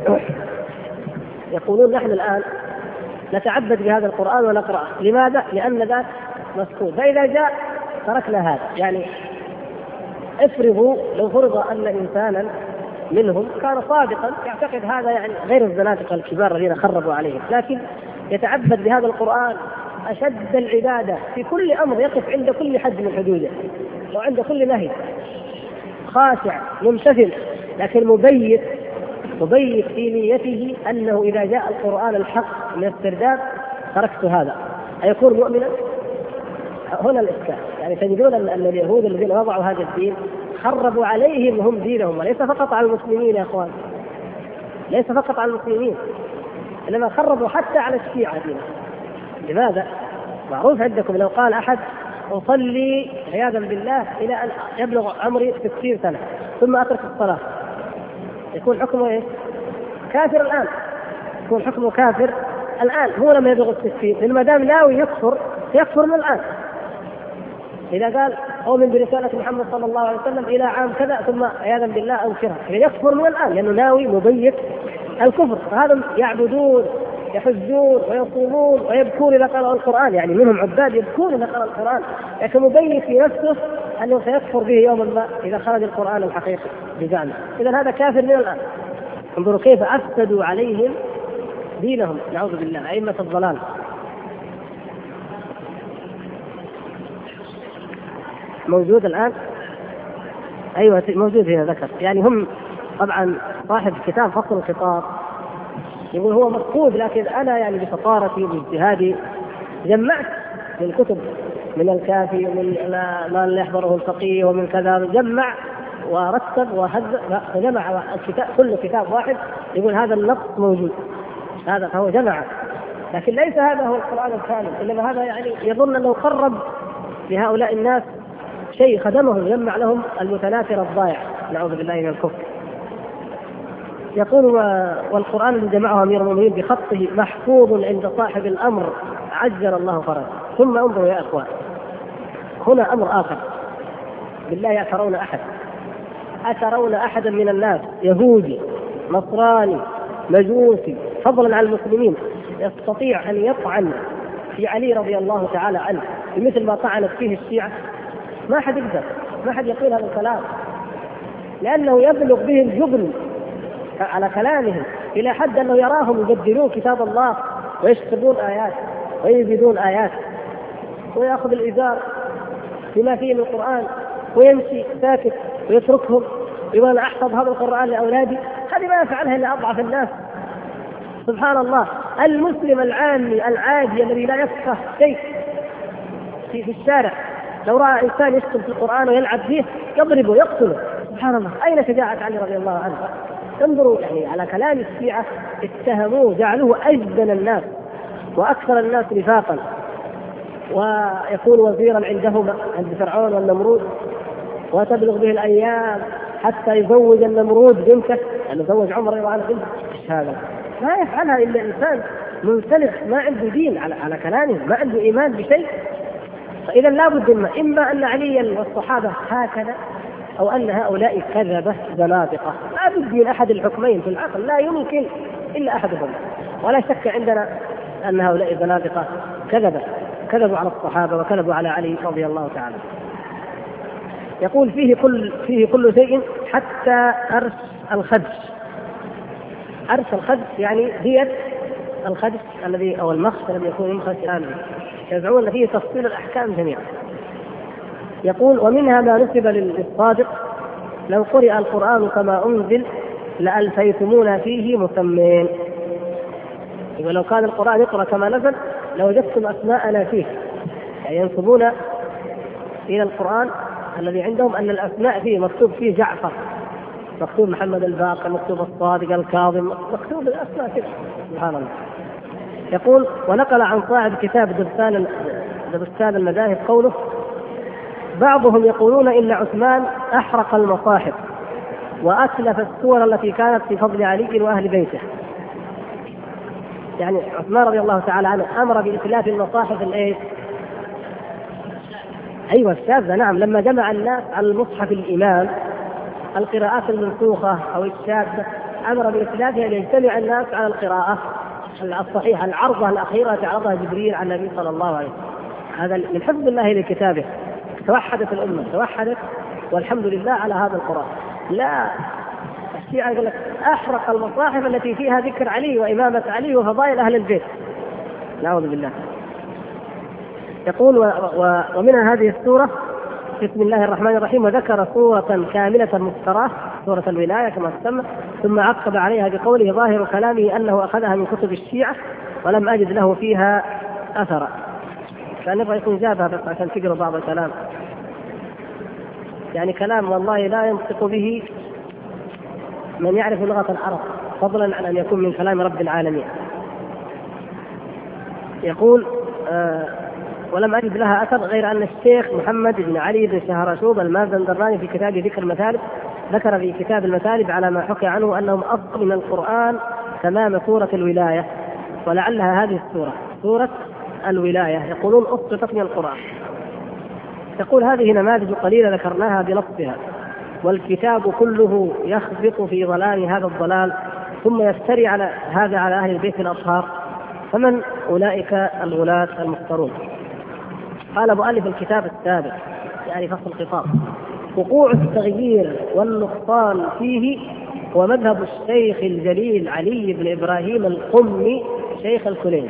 يقولون نحن الآن نتعبد بهذا القرآن ونقرأه. لماذا؟ لأن ذاك مسكوت، فإذا جاء تركنا هذا. يعني افرضوا لو فرض أن إنسانا منهم كان صادقا يعتقد هذا، يعني غير الزنادقة الكبار الذين خربوا عليهم، لكن يتعبد بهذا القرآن أشد العبادة في كل أمر، يقف عند كل حد من حدوده وعند كل نهي، خاشع ممتثل، لكن مبيت في نيته أنه إذا جاء القرآن الحق من السرداب تركت هذا، أيكون مؤمنا؟ هنا الإشكال. يعني تجدون أن اليهود الذين وضعوا هذا الدين خربوا عليهم هم دينهم، وليس فقط على المسلمين يا أخوان، ليس فقط على المسلمين، إنما خربوا حتى على الشيعة دينهم. لماذا؟ معروف عندكم لو قال أحد أصلي عياذا بالله إلى أن يبلغ عمري 60 سنة ثم أترك الصلاة، يكون حكمه إيه؟ كافر الآن، يكون حكمه كافر الآن. هو لما يبلغ 60 لما دام ناوي يكفر من الآن. إذا قال أؤمن برسالة محمد صلى الله عليه وسلم إلى عام كذا ثم عياذا بالله أنكرها، يكفر من الآن لأنه ناوي مبيت الكفر. فهذا يعبدون يحجون ويصومون ويبكون إذا قرأوا القرآن، يعني منهم عباد يبكون إذا قرأوا القرآن، لكن مبيت في نفسه أنه سيكفر به يوما ما إذا خرج القرآن الحقيقي بجانب. إذا هذا كافر من الآن. انظروا كيف أفسدوا عليهم دينهم، نعوذ بالله، أئمة الضلال. موجود الآن؟ أيوة موجود هنا ذكر. يعني هم طبعا صاحب كتاب فصل الخطاب يقول هو مفقود، لكن أنا يعني بفطارتي وباجتهادي جمعت من كتب، من الكافي ومن ما لا يحضره الفقيه ومن كذا، جمع ورتب وهذب فجمع الكتاب، كل كتاب واحد يقول هذا النص موجود، هذا فهو جمع. لكن ليس هذا هو القرآن الكامل، إنما هذا يعني يظن أنه قرب لهؤلاء الناس شيء خدمهم، يجمع لهم المتناثر الضائع، نعوذ بالله من الكفر. يقول والقرآن الذي جمعه أمير المؤمنين بخطه محفوظ عند صاحب الأمر عجل الله فرجه. ثم انظروا يا أخوان، هنا أمر آخر. بالله أترون أحدا من الناس يهودي نصراني مجوسي فضلا عن المسلمين يستطيع أن يطعن في علي رضي الله تعالى عنه بمثل ما طعنت فيه الشيعة؟ ما حد يقدر، ما حد يقول هذا الكلام، لأنه يبلغ به الجبن على كلامهم إلى حد أنه يراهم يبدلون كتاب الله ويشتبون آيات ويزيدون آيات ويأخذ الإزار بما فيه من القرآن ويمشي ساكت ويتركهم يقول أحفظ هذا القرآن لأولادي. هذه ما يفعلها إلا أضعف الناس. سبحان الله، المسلم العامي العادي الذي لا يفقه شيء في الشارع لو رأى إنسان يكتب في القرآن ويلعب فيه يضربه يقتله. سبحان الله، أين شجاعة علي رضي الله عنه؟ انظروا يعني على كلام الشيعة، اتهموه جعلوه أجبن الناس وأكثر الناس نفاقا، ويكون وزيرا عندهم عند فرعون والنمرود، وتبلغ به الأيام حتى يزوج النمرود بنته، يعني زوج عمر رضي الله عنه بنته. ايش هذا؟ ما يفعلها إلا إنسان منسلخ ما عنده دين على كلامه، ما عنده إيمان بشيء. فإذا لا بد إما أن علي والصحابة هكذا، أو أن هؤلاء كذبة زنادقة. لا بد من أحد الحكمين في العقل، لا يمكن إلا أحدهم. ولا شك عندنا أن هؤلاء زنادقة كذبوا على الصحابة وكذبوا على علي رضي الله تعالى. يقول فيه كل شيء حتى أرش الخدش. أرش الخدش يعني دية الخدش الذي أو المخش الذي يكون يمخش آمن، يزعمون فيه تفصيل الأحكام جميعا. يقول ومنها ما نسب للصادق لو قرئ القرآن كما أنزل لألفيتمونا فيه مسمين. ولو كان القرآن يقرأ كما نزل لوجدتم أسماءنا فيه، يعني ينسبون إلى القرآن الذي عندهم أن الأسماء فيه مكتوب فيه جعفر، مكتوب محمد الباقر، مكتوب الصادق الكاظم، مكتوب الأسماء كده. سبحان الله. يقول ونقل عن صاحب كتاب دبستان المذاهب قوله بعضهم يقولون إن عثمان أحرق المصاحف وأتلف السور التي كانت في فضل علي وأهل بيته. يعني عثمان رضي الله تعالى عنه أمر بإتلاف المصاحف الإيه؟ أيوة الشاذة، نعم، لما جمع الناس على المصحف الإمام القراءات المنسوخة أو الشاذة أمر بإتلافها ليجتمع الناس على القراءة الصحيحة، العرضة الأخيرة التي عرضها جبريل على النبي صلى الله عليه وسلم. هذا من حفظ الله لكتابه، توحدت الأمة، توحدت والحمد لله على هذا القرآن. لا، الشيعة يقول لك أحرق المصاحف التي فيها ذكر علي وإمامة علي وفضائل أهل البيت، نعوذ بالله. يقول ومنها هذه السورة بسم الله الرحمن الرحيم، وذكر سورة كاملة مفتراه سورة الولاية كما تسمى، ثم عقب عليها بقوله ظاهر كلامه أنه أخذها من كتب الشيعة ولم أجد له فيها أثرا. كان يبغى يكون جابها بس عشان تقرأ بعض الكلام، يعني كلام والله لا ينطق به من يعرف لغة العرب، فضلا عن أن يكون من كلام رب العالمين. يقول ولم أجد لها أثر غير أن الشيخ محمد بن علي بن شهرشوب المازندراني في كتاب ذكر المثالب ذكر في كتاب المثالب على ما حكى عنه أنهم أفضل من القرآن تمام سورة الولاية، ولعلها هذه السورة سورة الولاية يقولون أسقطت من القرآن. يقول هذه نماذج قليلة ذكرناها بنصها، والكتاب كله يخبط في ظلام هذا الضلال ثم يفتري على هذا على أهل البيت الأطهار، فمن أولئك الغلاة المختارون؟ قال مؤلف الكتاب السابق يعني فصل الخطاب وقوع التغيير والنقصان فيه ومذهب الشيخ الجليل علي بن إبراهيم القمي شيخ الكليني.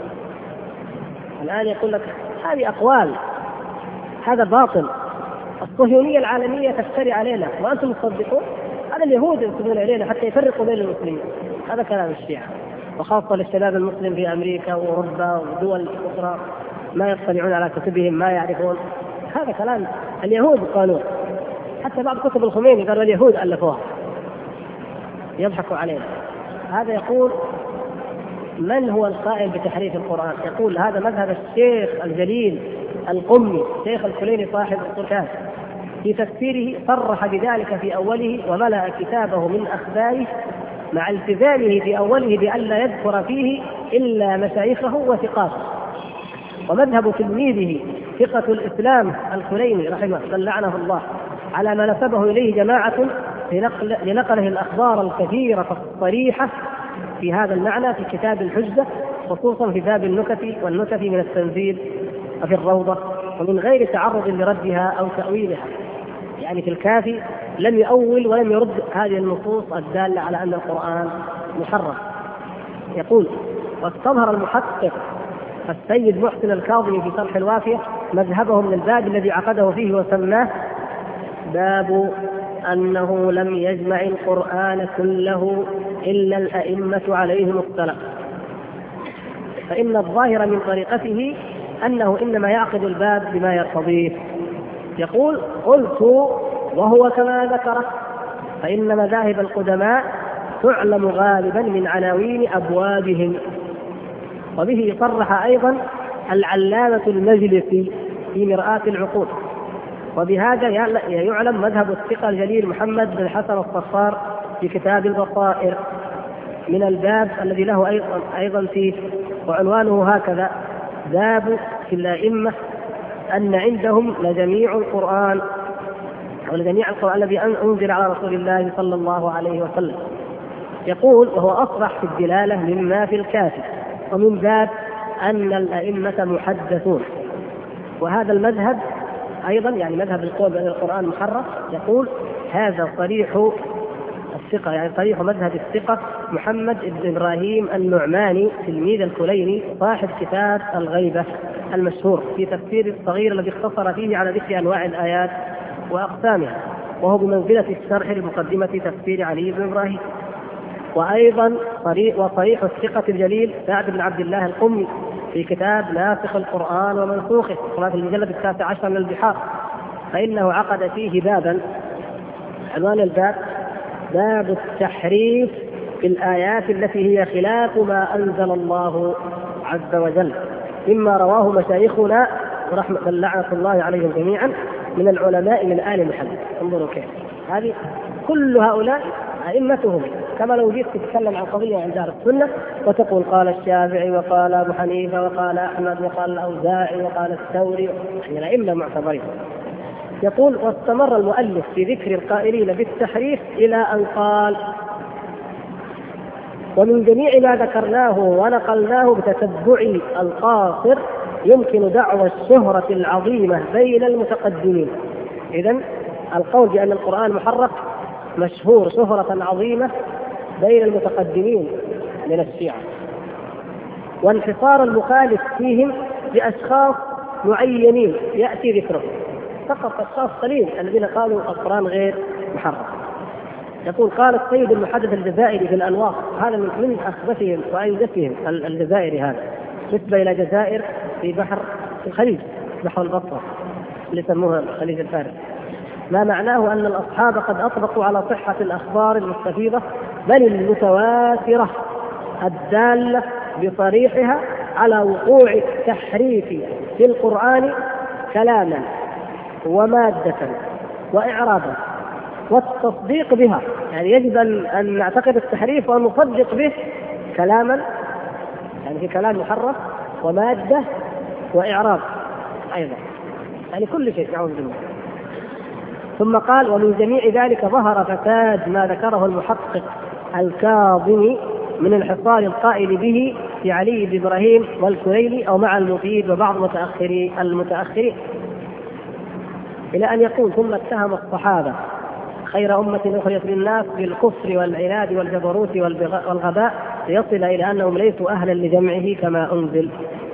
الآن يقول لك هذه أقوال، هذا باطل، الصهيونية العالمية تفتري علينا وأنتم تصدقون، هذا اليهود ينسبون إلينا حتى يفرقوا بين المسلمين. هذا كلام الشيعة، وخاصة للشباب المسلم في أمريكا وأوروبا ودول أخرى ما يطلعون على كتبهم ما يعرفون. هذا كلام اليهود قالوا، حتى بعض كتب الخميني قالوا اليهود ألفوها، يضحكوا علينا. هذا يقول من هو القائل بتحريف القرآن؟ يقول هذا مذهب الشيخ الجليل القمي شيخ الكليني صاحب القرآن، في تفسيره صرح بذلك في أوله وملأ كتابه من أخباره مع التزامه في أوله بألا يذكر فيه إلا مشايخه وثقاته. ومذهب تلميذه ثقة الإسلام الكليني رحمه من لعنه الله على ما نسبه إليه جماعة لنقله الأخبار الكثيرة الصريحة في هذا المعنى في كتاب الحجة، خصوصا في باب النكت والنتف من التنزيل وفي الروضة، ومن غير تعرض لردها أو تأويلها. يعني في الكافي لم يؤول ولم يرد هذه النصوص الدالة على أن القرآن محرف. يقول واستظهر المحقق السيد محسن الكاظمي في شرح الوافية مذهبه من الباب الذي عقده فيه وسماه باب أنه لم يجمع القرآن كله إلا الأئمة عليهم السلام، فإن الظاهر من طريقته أنه إنما يعقد الباب بما يرتضيه، يقول قلت وهو كما ذكر، فإن مذاهب القدماء تعلم غالبا من عناوين أبوابهم. وبه صرح أيضا العلامة المجلسي في مرآة العقول. وبهذا يعلم مذهب الثقة الجليل محمد بن حسن الصفار في كتاب البصائر من الباب الذي له أيضا فيه، وعنوانه هكذا: باب في الأئمة أن عندهم لجميع القرآن الذي أنزل على رسول الله صلى الله عليه وسلم. يقول وهو أصرح في الدلالة مما في الكافي. ومن باب أن الأئمة محدثون. وهذا المذهب أيضا يعني مذهب القول بأن القرآن محرف، يقول هذا صريح الثقة، يعني صريح مذهب الثقة محمد بن إبراهيم النعماني تلميذ الكليني صاحب كتاب الغيبة المشهور في تفسير الصغير الذي اختصر فيه على ذكر أنواع الآيات وأقسامها، وهو بمنزلة الشرح لمقدمة تفسير علي بن إبراهيم. وأيضا وصريح الثقة الجليل سعد بن عبد الله القمي في كتاب ناسخ القرآن ومنسوخه في المجلد 19 من البحار، فإنه عقد فيه بابا، عنوان الباب: باب التحريف في الآيات التي هي خلاف ما أنزل الله عز وجل، مما رواه مشايخنا رحمة لعنة الله عليهم جميعا من العلماء من آل محمد. انظروا كيف هذه كل هؤلاء أئمتهم، كما لو جيت تتكلم عن قضية عند أهل السنة وتقول قال الشافعي وقال أبو حنيفة وقال أحمد وقال الأوزاعي وقال الثوري، يعني أئمة معتبرين. يقول واستمر المؤلف في ذكر القائلين بالتحريف إلى أن قال: ومن جميع ما ذكرناه ونقلناه بتتبع القاصر يمكن دعوى الشهرة العظيمة بين المتقدمين. إذن القول بأن القرآن محرف مشهور شهرة عظيمة بين المتقدمين من الشيعة، وانحصار المخالف فيهم بأشخاص معينين يأتي ذكرهم، فقط أشخاص قليل الذين قالوا القرآن غير محرف. يقول قال السيد المحدث الجزائري في الأنوار، هذا من أخبثهم وأنجسهم الجزائري، هذا نسبة إلى جزائر في بحر الخليج، بحر البصرة اللي يسموها الخليج الفارسي، ما معناه أن الأصحاب قد أطبقوا على صحة الأخبار المستفيضة بل المتواترة الدالة بصريحها على وقوع التحريف في القرآن كلاما ومادة وإعرابا والتصديق بها، يعني يجب أن نعتقد التحريف ونصدق به كلاما، يعني في كلام محرف ومادة وإعراب أيضا، يعني كل شيء نعوذ بالله. ثم قال ومن جميع ذلك ظهر فساد ما ذكره المحقق الكاظمي من انحصار القائل به في علي بن إبراهيم والكليني أو مع المفيد وبعض المتأخرين، إلى أن يقول ثم اتهم الصحابة خير أمة أخرجت للناس بالكفر والعناد والجبروت والغباء ليصل إلى أنهم ليسوا أهلا لجمعه كما أنزل.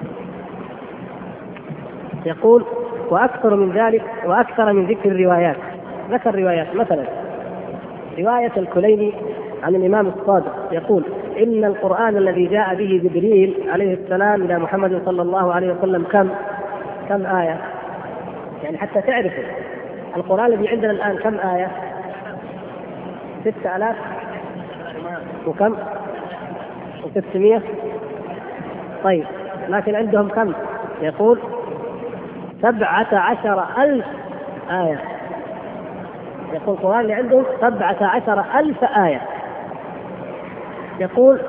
يقول وأكثر من ذلك وأكثر من ذكر الروايات، ذكر روايات مثلا رواية الكليني عن الإمام الصادق يقول إن القرآن الذي جاء به جبريل عليه السلام إلى محمد صلى الله عليه وسلم كم آية، يعني حتى تعرفوا القرآن الذي عندنا الآن كم آية؟ 6000 وكم و600. طيب لكن عندهم كم؟ يقول 17,000 آية. يقول القرآن اللي عندهم 17,000 آية. يقول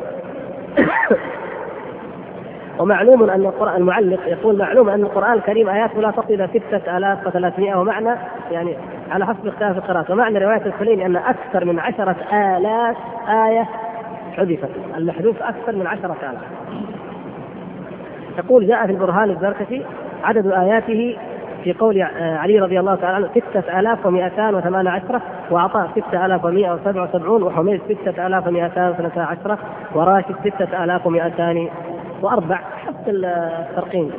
ومعلوم أن القرآن المعلق يقول معلوم أن القرآن الكريم آياته لا تصل إلى 6300 ومعنى يعني على حسب اختلاف القراءات، ومعنى رواية الكليني أن أكثر من 10,000 آية حذفت، المحذوف أكثر من 10,000. يقول جاء في البرهان الزركشي عدد آياته في قول علي رضي الله تعالى عنه 6218، وعطاء 6177، وحميد 6212، وراشد 6204 حتى الترقيم.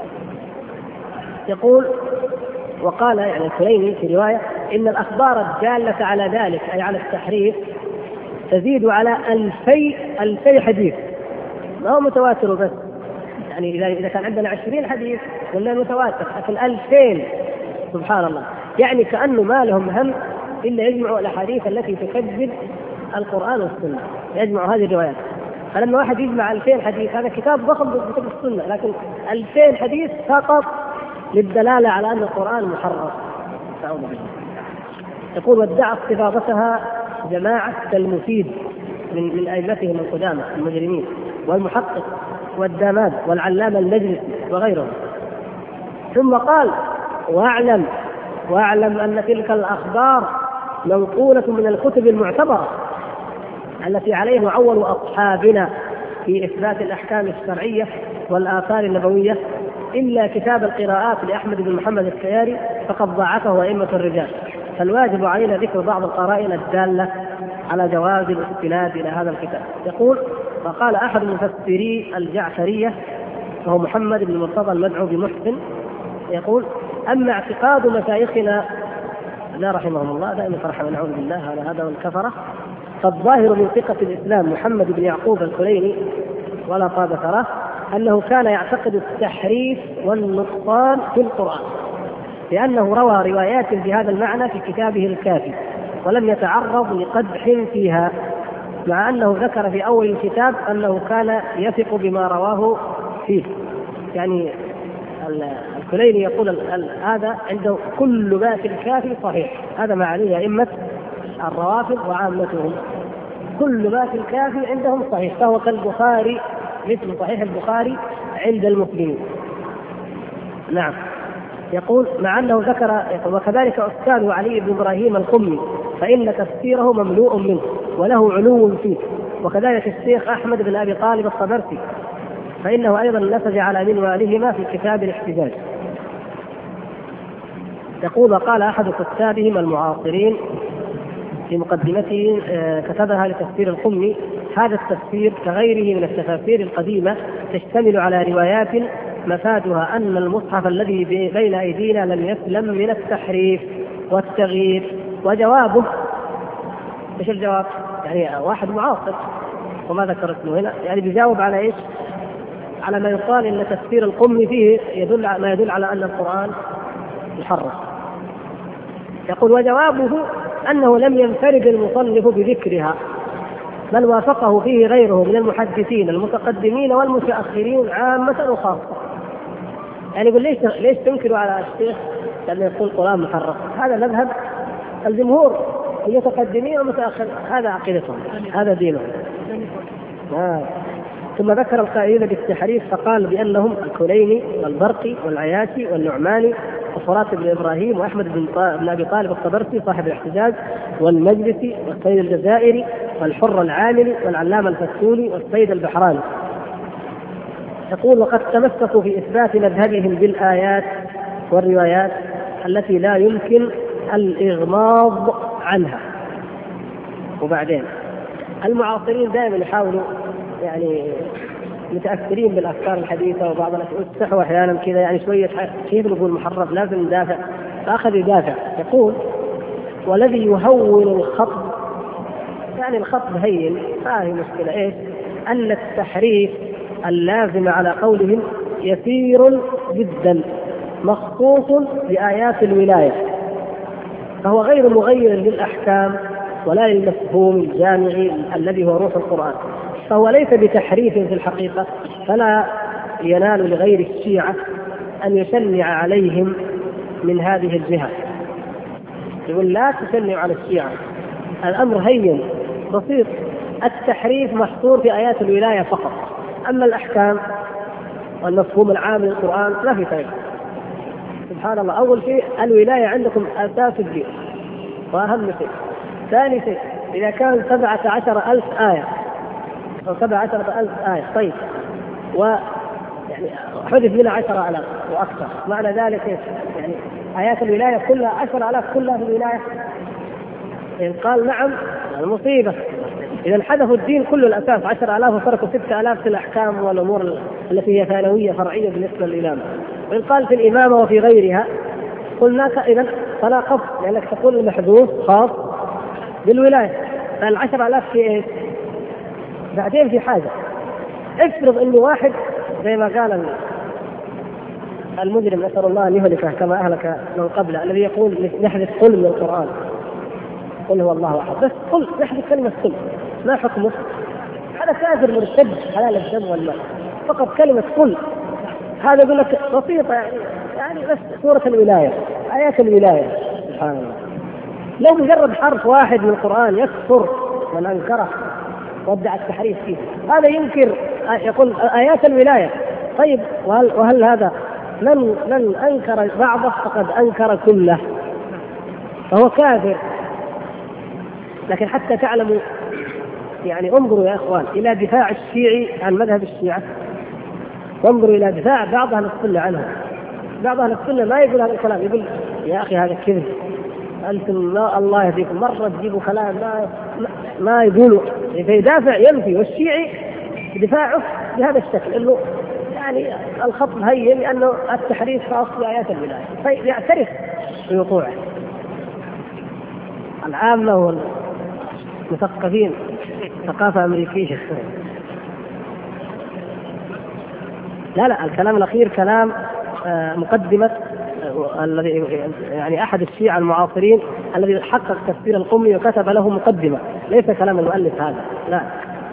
يقول وقال يعني الكليني في رواية إن الأخبار الدالة على ذلك أي على التحريف تزيد على 2000 حديث، ما هو متواتر بس، يعني إذا كان عندنا 20 حديث ولا متواتر، لكن 2000 سبحان الله، يعني كأنه ما لهم هم إلا يجمعوا الأحاديث التي تكذب القرآن والسنة، يجمعوا هذه الروايات. فلما واحد يجمع 2000 حديث، هذا كتاب ضخم بكتب السنة، لكن 2000 حديث فقط للدلالة على أن القرآن محرف. أعوذ بالله. يقول وادعى استفاضتها جماعة المفيد من أئمتهم القدامى المجرمين والمحقق والداماد والعلامة المجلسي وغيرهم. ثم قال واعلم أن تلك الأخبار منقولة من الكتب المعتبرة التي عليه معول أصحابنا في إثبات الأحكام الشرعية والآثار النبوية، إلا كتاب القراءات لأحمد بن محمد السياري فقد ضعفه أئمة الرجال، فالواجب علينا ذكر بعض القرائن الدالة على جواز الاستناد إلى هذا الكتاب. يقول فقال أحد مفسري الجعفرية وهو محمد بن مرتضى المدعو بمحسن، يقول أما اعتقاد مشايخنا لا رحمهم الله دائما فرحا نعوذ بالله على هذا والكفرة، فالظاهر من ثقة الإسلام محمد بن يعقوب الكليني ولا طاب ثراه أنه كان يعتقد التحريف والنقصان في القرآن، لأنه روى روايات بهذا المعنى في كتابه الكافي ولم يتعرض لقدح فيها، مع أنه ذكر في أول الكتاب أنه كان يثق بما رواه فيه. يعني الكليني يقول هذا عنده كل ما في الكافي صحيح، هذا ما عليه أئمة الروافض وعامتهم، كل ما في الكافي عندهم صحيح، فهو كالبخاري مثل صحيح البخاري عند المسلمين. نعم. يقول مع أنه ذكر وكذلك أستاذه علي بن إبراهيم القمي فإن تفسيره مملوء منه وله علو فيه، وكذلك الشيخ أحمد بن أبي طالب الطبرسي فإنه أيضا نسج على منوالهما في كتاب الاحتجاج. يقول وقال أحد كتابهم المعاصرين في مقدمته كتبها لتفسير القمي: هذا التفسير كغيره من التفاسير القديمة تشتمل على روايات مفادها أن المصحف الذي بين أيدينا لم يسلم من التحريف والتغيير. وجوابه ايش الجواب؟ يعني واحد معاصر وما ذكر اسمه هنا، يعني بيجاوب على ايش؟ على ما يقال ان تفسير القمي فيه ما يدل على ان القرآن محرف. يقول وجوابه أنه لم ينفرد المصنف بذكرها، بل وافقه فيه غيره من المحدثين المتقدمين والمتأخرين عامة وخاصة. يعني يقول ليش تنكروا على الشيخ لأنه يقول القرآن محرف؟ هذا مذهب الجمهور المتقدمين والمتأخرين، هذا عقيدتهم، هذا دينهم. ثم ذكر القائلين بالتحريف فقال بأنهم الكليني والبرقي والعياشي والنعماني وفرات بن إبراهيم وأحمد بن أبي طالب الطبرسي صاحب الاحتجاج والمجلسي والسيد الجزائري والحر العاملي والعلامة الفسولي والسيد البحراني. يقول وقد تمسكوا في إثبات مذهبهم بالآيات والروايات التي لا يمكن الإغماض عنها. وبعدين المعاصرين دائما يحاولوا يعني متأثرين بالأفكار الحديثة، وبعض الناس يستحوا أحيانا كذا يعني شوية كيف نقول محرف لازم ندافع، فأخذ يدافع. يقول والذي يهون الخط، يعني الخط هين ما هي مشكلة إيش؟ أن التحريف اللازم على قولهم يسير جدا مخصوص بآيات الولاية، فهو غير مغير للأحكام ولا للمفهوم الجامعي الذي هو روح القرآن، فهو ليس بتحريف في الحقيقة، فلا ينال لغير الشيعة أن يشنع عليهم من هذه الجهة. يقول لا تشنع على الشيعة، الأمر هين بسيط، التحريف محصور في آيات الولاية فقط، أما الأحكام والمفهوم العام للقرآن لا في فائدة. سبحان الله. أول شيء الولاية عندكم أساس الدين وأهم شيء. ثاني شيء إذا كان 17,000 آية أو 17,000 آية طيب، ويعني حدث منها 10,000 وأكثر، معنى ذلك يعني آيات الولاية كلها 10,000 كلها في الولاية؟ إن قال نعم المصيبة، إذا حذفوا الدين كله الأساس 10,000 وتركوا 6,000 في الأحكام والأمور التي هي ثانوية فرعية بالنسبة للإمامة. وإن قال في الإمامة وفي غيرها قلنا إذا فلا قصد، لأنك تقول المحذوف خاص بالولاية، فال10,000 في إيه؟ بعدين في حاجة، افرض إنه واحد زي ما قال المجرم نسأل الله أن يهلكه كما أهلك من قبله، الذي يقول نحذف قل من القرآن، قل هو الله أحد، بس قل نحذف كلمة قل، ما حكمه؟ هذا كافر مرتد حلال الدم والمال، فقط كلمة قل. هذا يقول لك بسيطة يعني بس سورة الولاية، آيات الولاية، سبحان الله. لو مجرد حرف واحد من القرآن يكفر من أنكره وادعى التحريف فيه، هذا ينكر يقول آيات الولاية. طيب وهل هذا من أنكر بعضه فقد أنكر كله، فهو كافر. لكن حتى تعلموا يعني انظروا يا إخوان إلى دفاع الشيعي عن مذهب الشيعة، وانظروا إلى دفاع بعض أهل السنة عنه. بعض أهل السنة ما يقول هذا الكلام، يقول يا أخي هذا كذب، أنتم لا الله يهديكم، مرة تجيبوا كلام ما يقولوا، فيدافع ينفي. والشيعي دفاعه بهذا الشكل، انه يعني الخط هين لانه التحريف في اصل ايات الولايه، فيعترف بوقوعه. العامه والمثقفين ثقافه امريكيه. لا الكلام الاخير كلام مقدمه الذي يعني احد الشيعة المعاصرين الذي حقق تفسير القمي وكتب له مقدمه، ليس كلام المؤلف هذا، لا.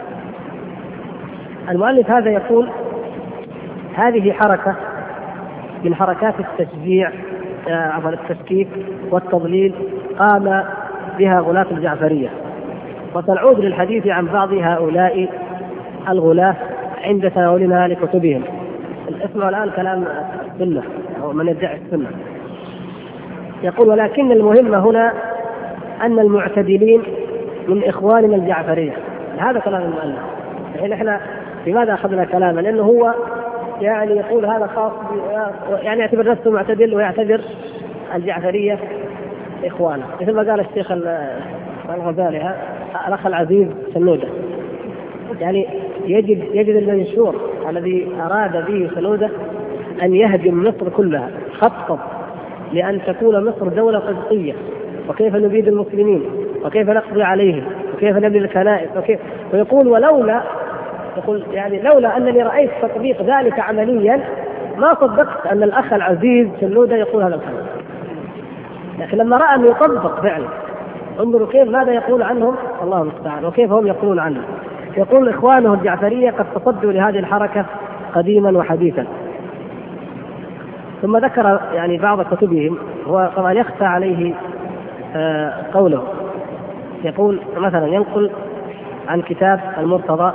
المؤلف هذا يقول هذه حركة من حركات التشجيع عبر التشكيك والتضليل قام بها غلاة الجعفرية، وسنعود للحديث عن بعض هؤلاء الغلاة عند تناولنا لكتبهم. اسمعوا الآن كلام السنة أو من يدعي السنة. يقول ولكن المهم هنا أن المعتدلين من إخواننا الجعفرية. هذا كلام المؤلف. الحين احنا لماذا أخذنا كلامه؟ لأنه هو يعني يقول هذا خاص يعني يعتبر نفسه معتدل ويعتبر الجعفرية إخوانه، مثل ما قال الشيخ الغزالي الأخ العزيز سنودة. يعني يجد المنشور الذي أراد به سنودة أن يهدم مصر كلها، خطط لأن تكون مصر دولة قبطية، وكيف نبيد المسلمين، وكيف نقضي عليهم، وكيف نبني الكنائس، ويقول ولولا يعني لولا أنني رأيت تطبيق ذلك عمليا ما صدقت أن الأخ العزيز سنودة يقول هذا الكلام. لكن لما رأى أن يطبق فعلا، انظروا كيف ماذا يقول عنهم الله المستعان وكيف هم يقولون عنه. يقول إخوانه الجعفرية قد تصدوا لهذه الحركة قديما وحديثا. ثم ذكر يعني بعض كتبهم، هو طبعا يخفى عليه قوله. يقول مثلا ينقل عن كتاب المرتضى،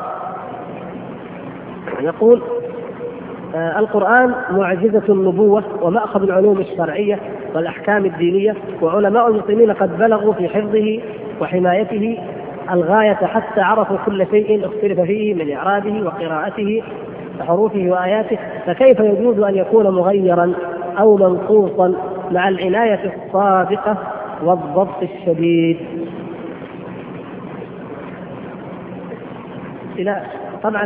يقول القرآن معجزة النبوة ومأخذ العلوم الشرعية والأحكام الدينية، وعلماء المسلمين قد بلغوا في حفظه وحمايته الغاية حتى عرفوا كل شيء اختلف فيه من إعرابه وقراءته وحروفه وآياته، فكيف يجوز أن يكون مغيرا أو منقوصا مع العناية الصادقة والضبط الشديد. طبعا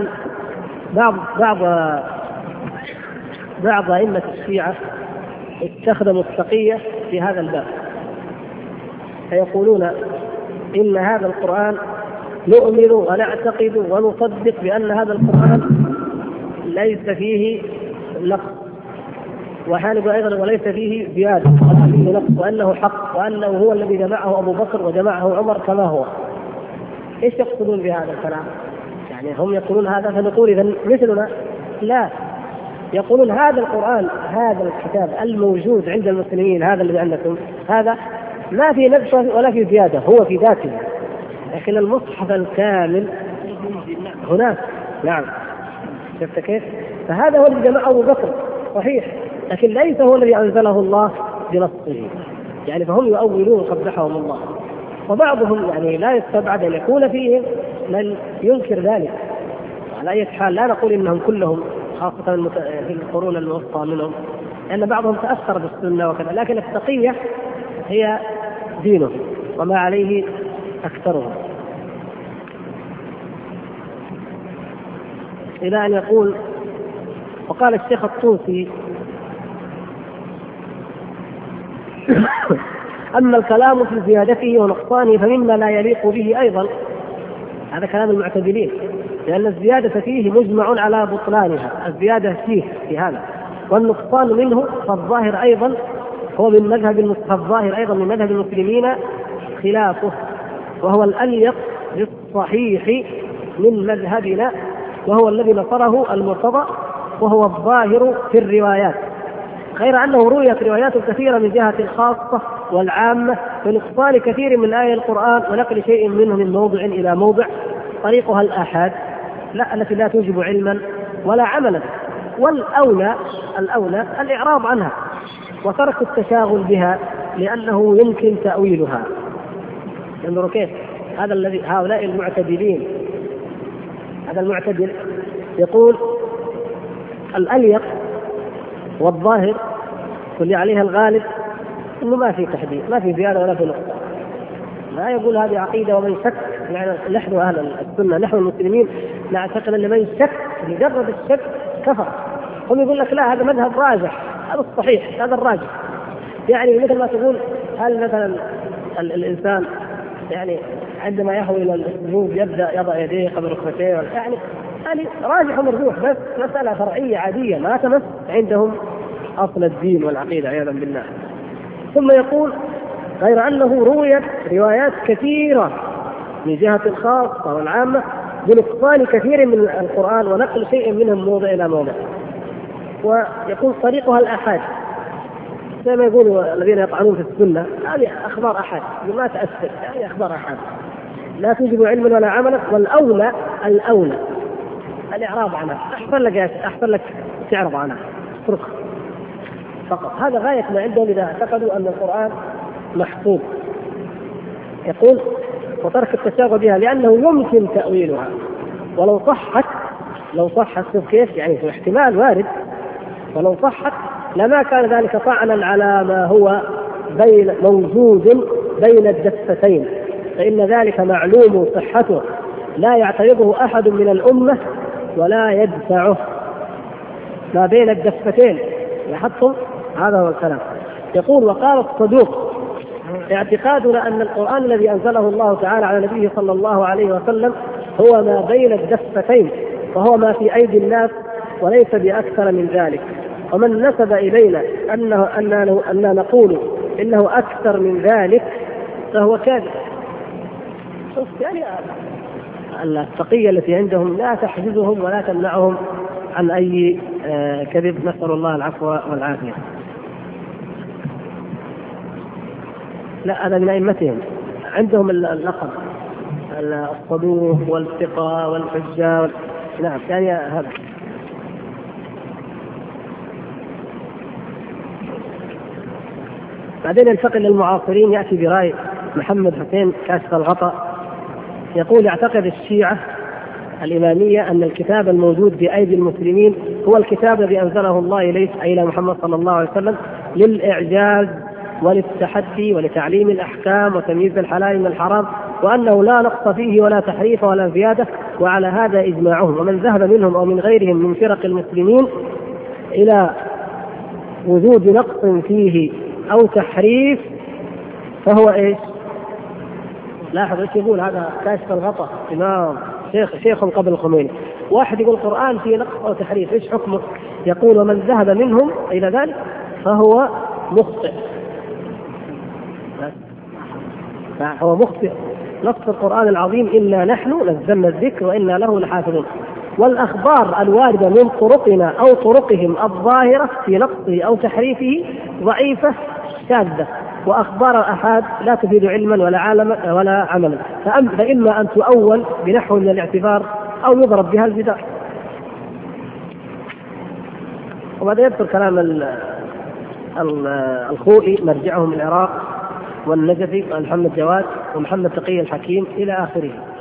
بعض أئمة الشيعة استخدموا التقية في هذا الباب، فيقولون إن هذا القرآن نؤمن ونعتقد ونصدق بأن هذا القرآن ليس فيه نقص، وحالب أيضا وليس فيه زيادة وأنه حق، وأنه هو الذي جمعه أبو بكر وجمعه عمر كما هو. إيش يقصدون بهذا الكلام؟ يعني هم يقولون هذا فنقول إذن مثلنا؟ لا، يقولون هذا القرآن، هذا الكتاب الموجود عند المسلمين، هذا الذي عندكم، هذا ما في نقص ولا في زيادة، هو في ذاته، لكن المصحف الكامل هناك. نعم، شفت كيف؟ فهذا هو الذي جمعه أبو بكر صحيح، لكن ليس هو الذي أنزله الله بنصه. يعني فهم يؤولون قبحهم الله. وبعضهم يعني لا يستبعد أن يكون فيهم من ينكر ذلك. على أي حال لا نقول إنهم كلهم، خاصة في القرون الوسطى منهم، لأن بعضهم تأثر بالسنة وكذا، لكن التقية هي دينه وما عليه أكثرهم. إلى أن يقول وقال الشيخ الطوسي أما الكلام في زيادته ونقصانه فمما لا يليق به أيضا. هذا كلام المعتدلين، لأن الزيادة فيه مجمع على بطلانها، الزيادة فيه في هذا والنقصان منه فالظاهر أيضا هو من مذهب الظاهر أيضا من مذهب المسلمين خلافه، وهو الأليق بالصحيح من مذهبنا، وهو الذي نصره المرتضى، وهو الظاهر في الروايات، غير أنه رويت روايات كثيرة من جهة الخاصة والعامة بنقصان كثير من آية القرآن ونقل شيء منه من موضع إلى موضع، طريقها الآحاد التي لا توجب علما ولا عملا، والأولى الإعراض عنها وترك التشاغل بها لأنه يمكن تأويلها. انظروا كيف هؤلاء المعتدلين، هذا المعتدل يقول الأليق والظاهر واللي عليها الغالب انه ما في تحديد، ما في زياده ولا في نقصان. ما يقول هذه عقيده ومن شك، يعني نحن اهل السنه نحن المسلمين نعتقد ان من شك مجرد الشك كفر. هم يقول لك لا هذا مذهب راجح، هذا الصحيح، هذا الراجح. يعني مثل ما تقول هل مثلا الانسان يعني عندما يهوي الى السجود يبدا يضع يديه قبل ركبتيه، يعني راجح ومرجوح، بس مساله فرعيه عاديه ما تمس عندهم اصل الدين والعقيده عياذا بالله. ثم يقول غير أنه رويت روايات كثيرة من جهة الخاصة والعامة بنقصان كثير من القرآن ونقل شيء منه من موضع إلى موضع، ويقول طريقها الآحاد، زي ما يقولوا الذين يطعنون في السنة هذه أخبار آحاد ما تأثر، يعني أخبار آحاد لا توجب علما ولا عملا، والأولى الإعراض عنها. أحسن لك تعرض عنها اتركها فقط، هذا غاية ما عندهم إذا اعتقدوا أن القرآن محفوظ. يقول وترك التشاغل بها لأنه يمكن تأويلها، ولو صحت شوف كيف، يعني في احتمال وارد، ولو صحت لما كان ذلك طعنا على ما هو موجود بين الدفتين، فإن ذلك معلوم صحته لا يعترضه أحد من الأمة ولا يدفعه. ما بين الدفتين لاحظتم، هذا هو الكلام. يقول وقال الصدوق اعتقادنا أن القرآن الذي أنزله الله تعالى على نبيه صلى الله عليه وسلم هو ما بين الدفتين، وهو ما في أيدي الناس وليس بأكثر من ذلك، ومن نسب إلينا أننا نقول إنه أكثر من ذلك فهو كاذب. يعني التقية التي عندهم لا تحجزهم ولا تمنعهم عن أي كذب، نسأل الله العفو والعافية. لا هذا من أئمتهم، عندهم اللقب الصدوق والثقة والحجة نعم، يعني هذا. بعدين ينتقل للمعاصرين، يأتي برأي محمد حسين كاشف الغطاء، يقول يعتقد الشيعة الإمامية أن الكتاب الموجود بأيدي المسلمين هو الكتاب الذي أنزله الله إليه أي إلى محمد صلى الله عليه وسلم للإعجاز وللتحدي ولتعليم الأحكام وتمييز الحلال من الحرام، وأنه لا نقص فيه ولا تحريف ولا زيادة، وعلى هذا إجماعهم. ومن ذهب منهم أو من غيرهم من فرق المسلمين إلى وجود نقص فيه أو تحريف فهو إيش؟ لاحظ ايش يقول هذا كاشف الغطاء إمام شيخ قبل الخميني. واحد يقول القرآن فيه نقص أو تحريف، ايش حكمه؟ يقول ومن ذهب منهم إلى ذلك فهو مخطئ، فهو مخطئ. نص القرآن العظيم إنا نحن نزلنا الذكر وإنا له لحافظون، والأخبار الواردة من طرقنا أو طرقهم الظاهرة في نقصه أو تحريفه ضعيفة شاذة، وأخبار الآحاد لا تفيد علما ولا عملا، فإما أن تؤول بنحو من الاعتبار أو يضرب بها الجدار. وبعد يذكر كلام الخوئي مرجعهم العراق والنجفي ومحمد جواد ومحمد تقي الحكيم إلى آخره.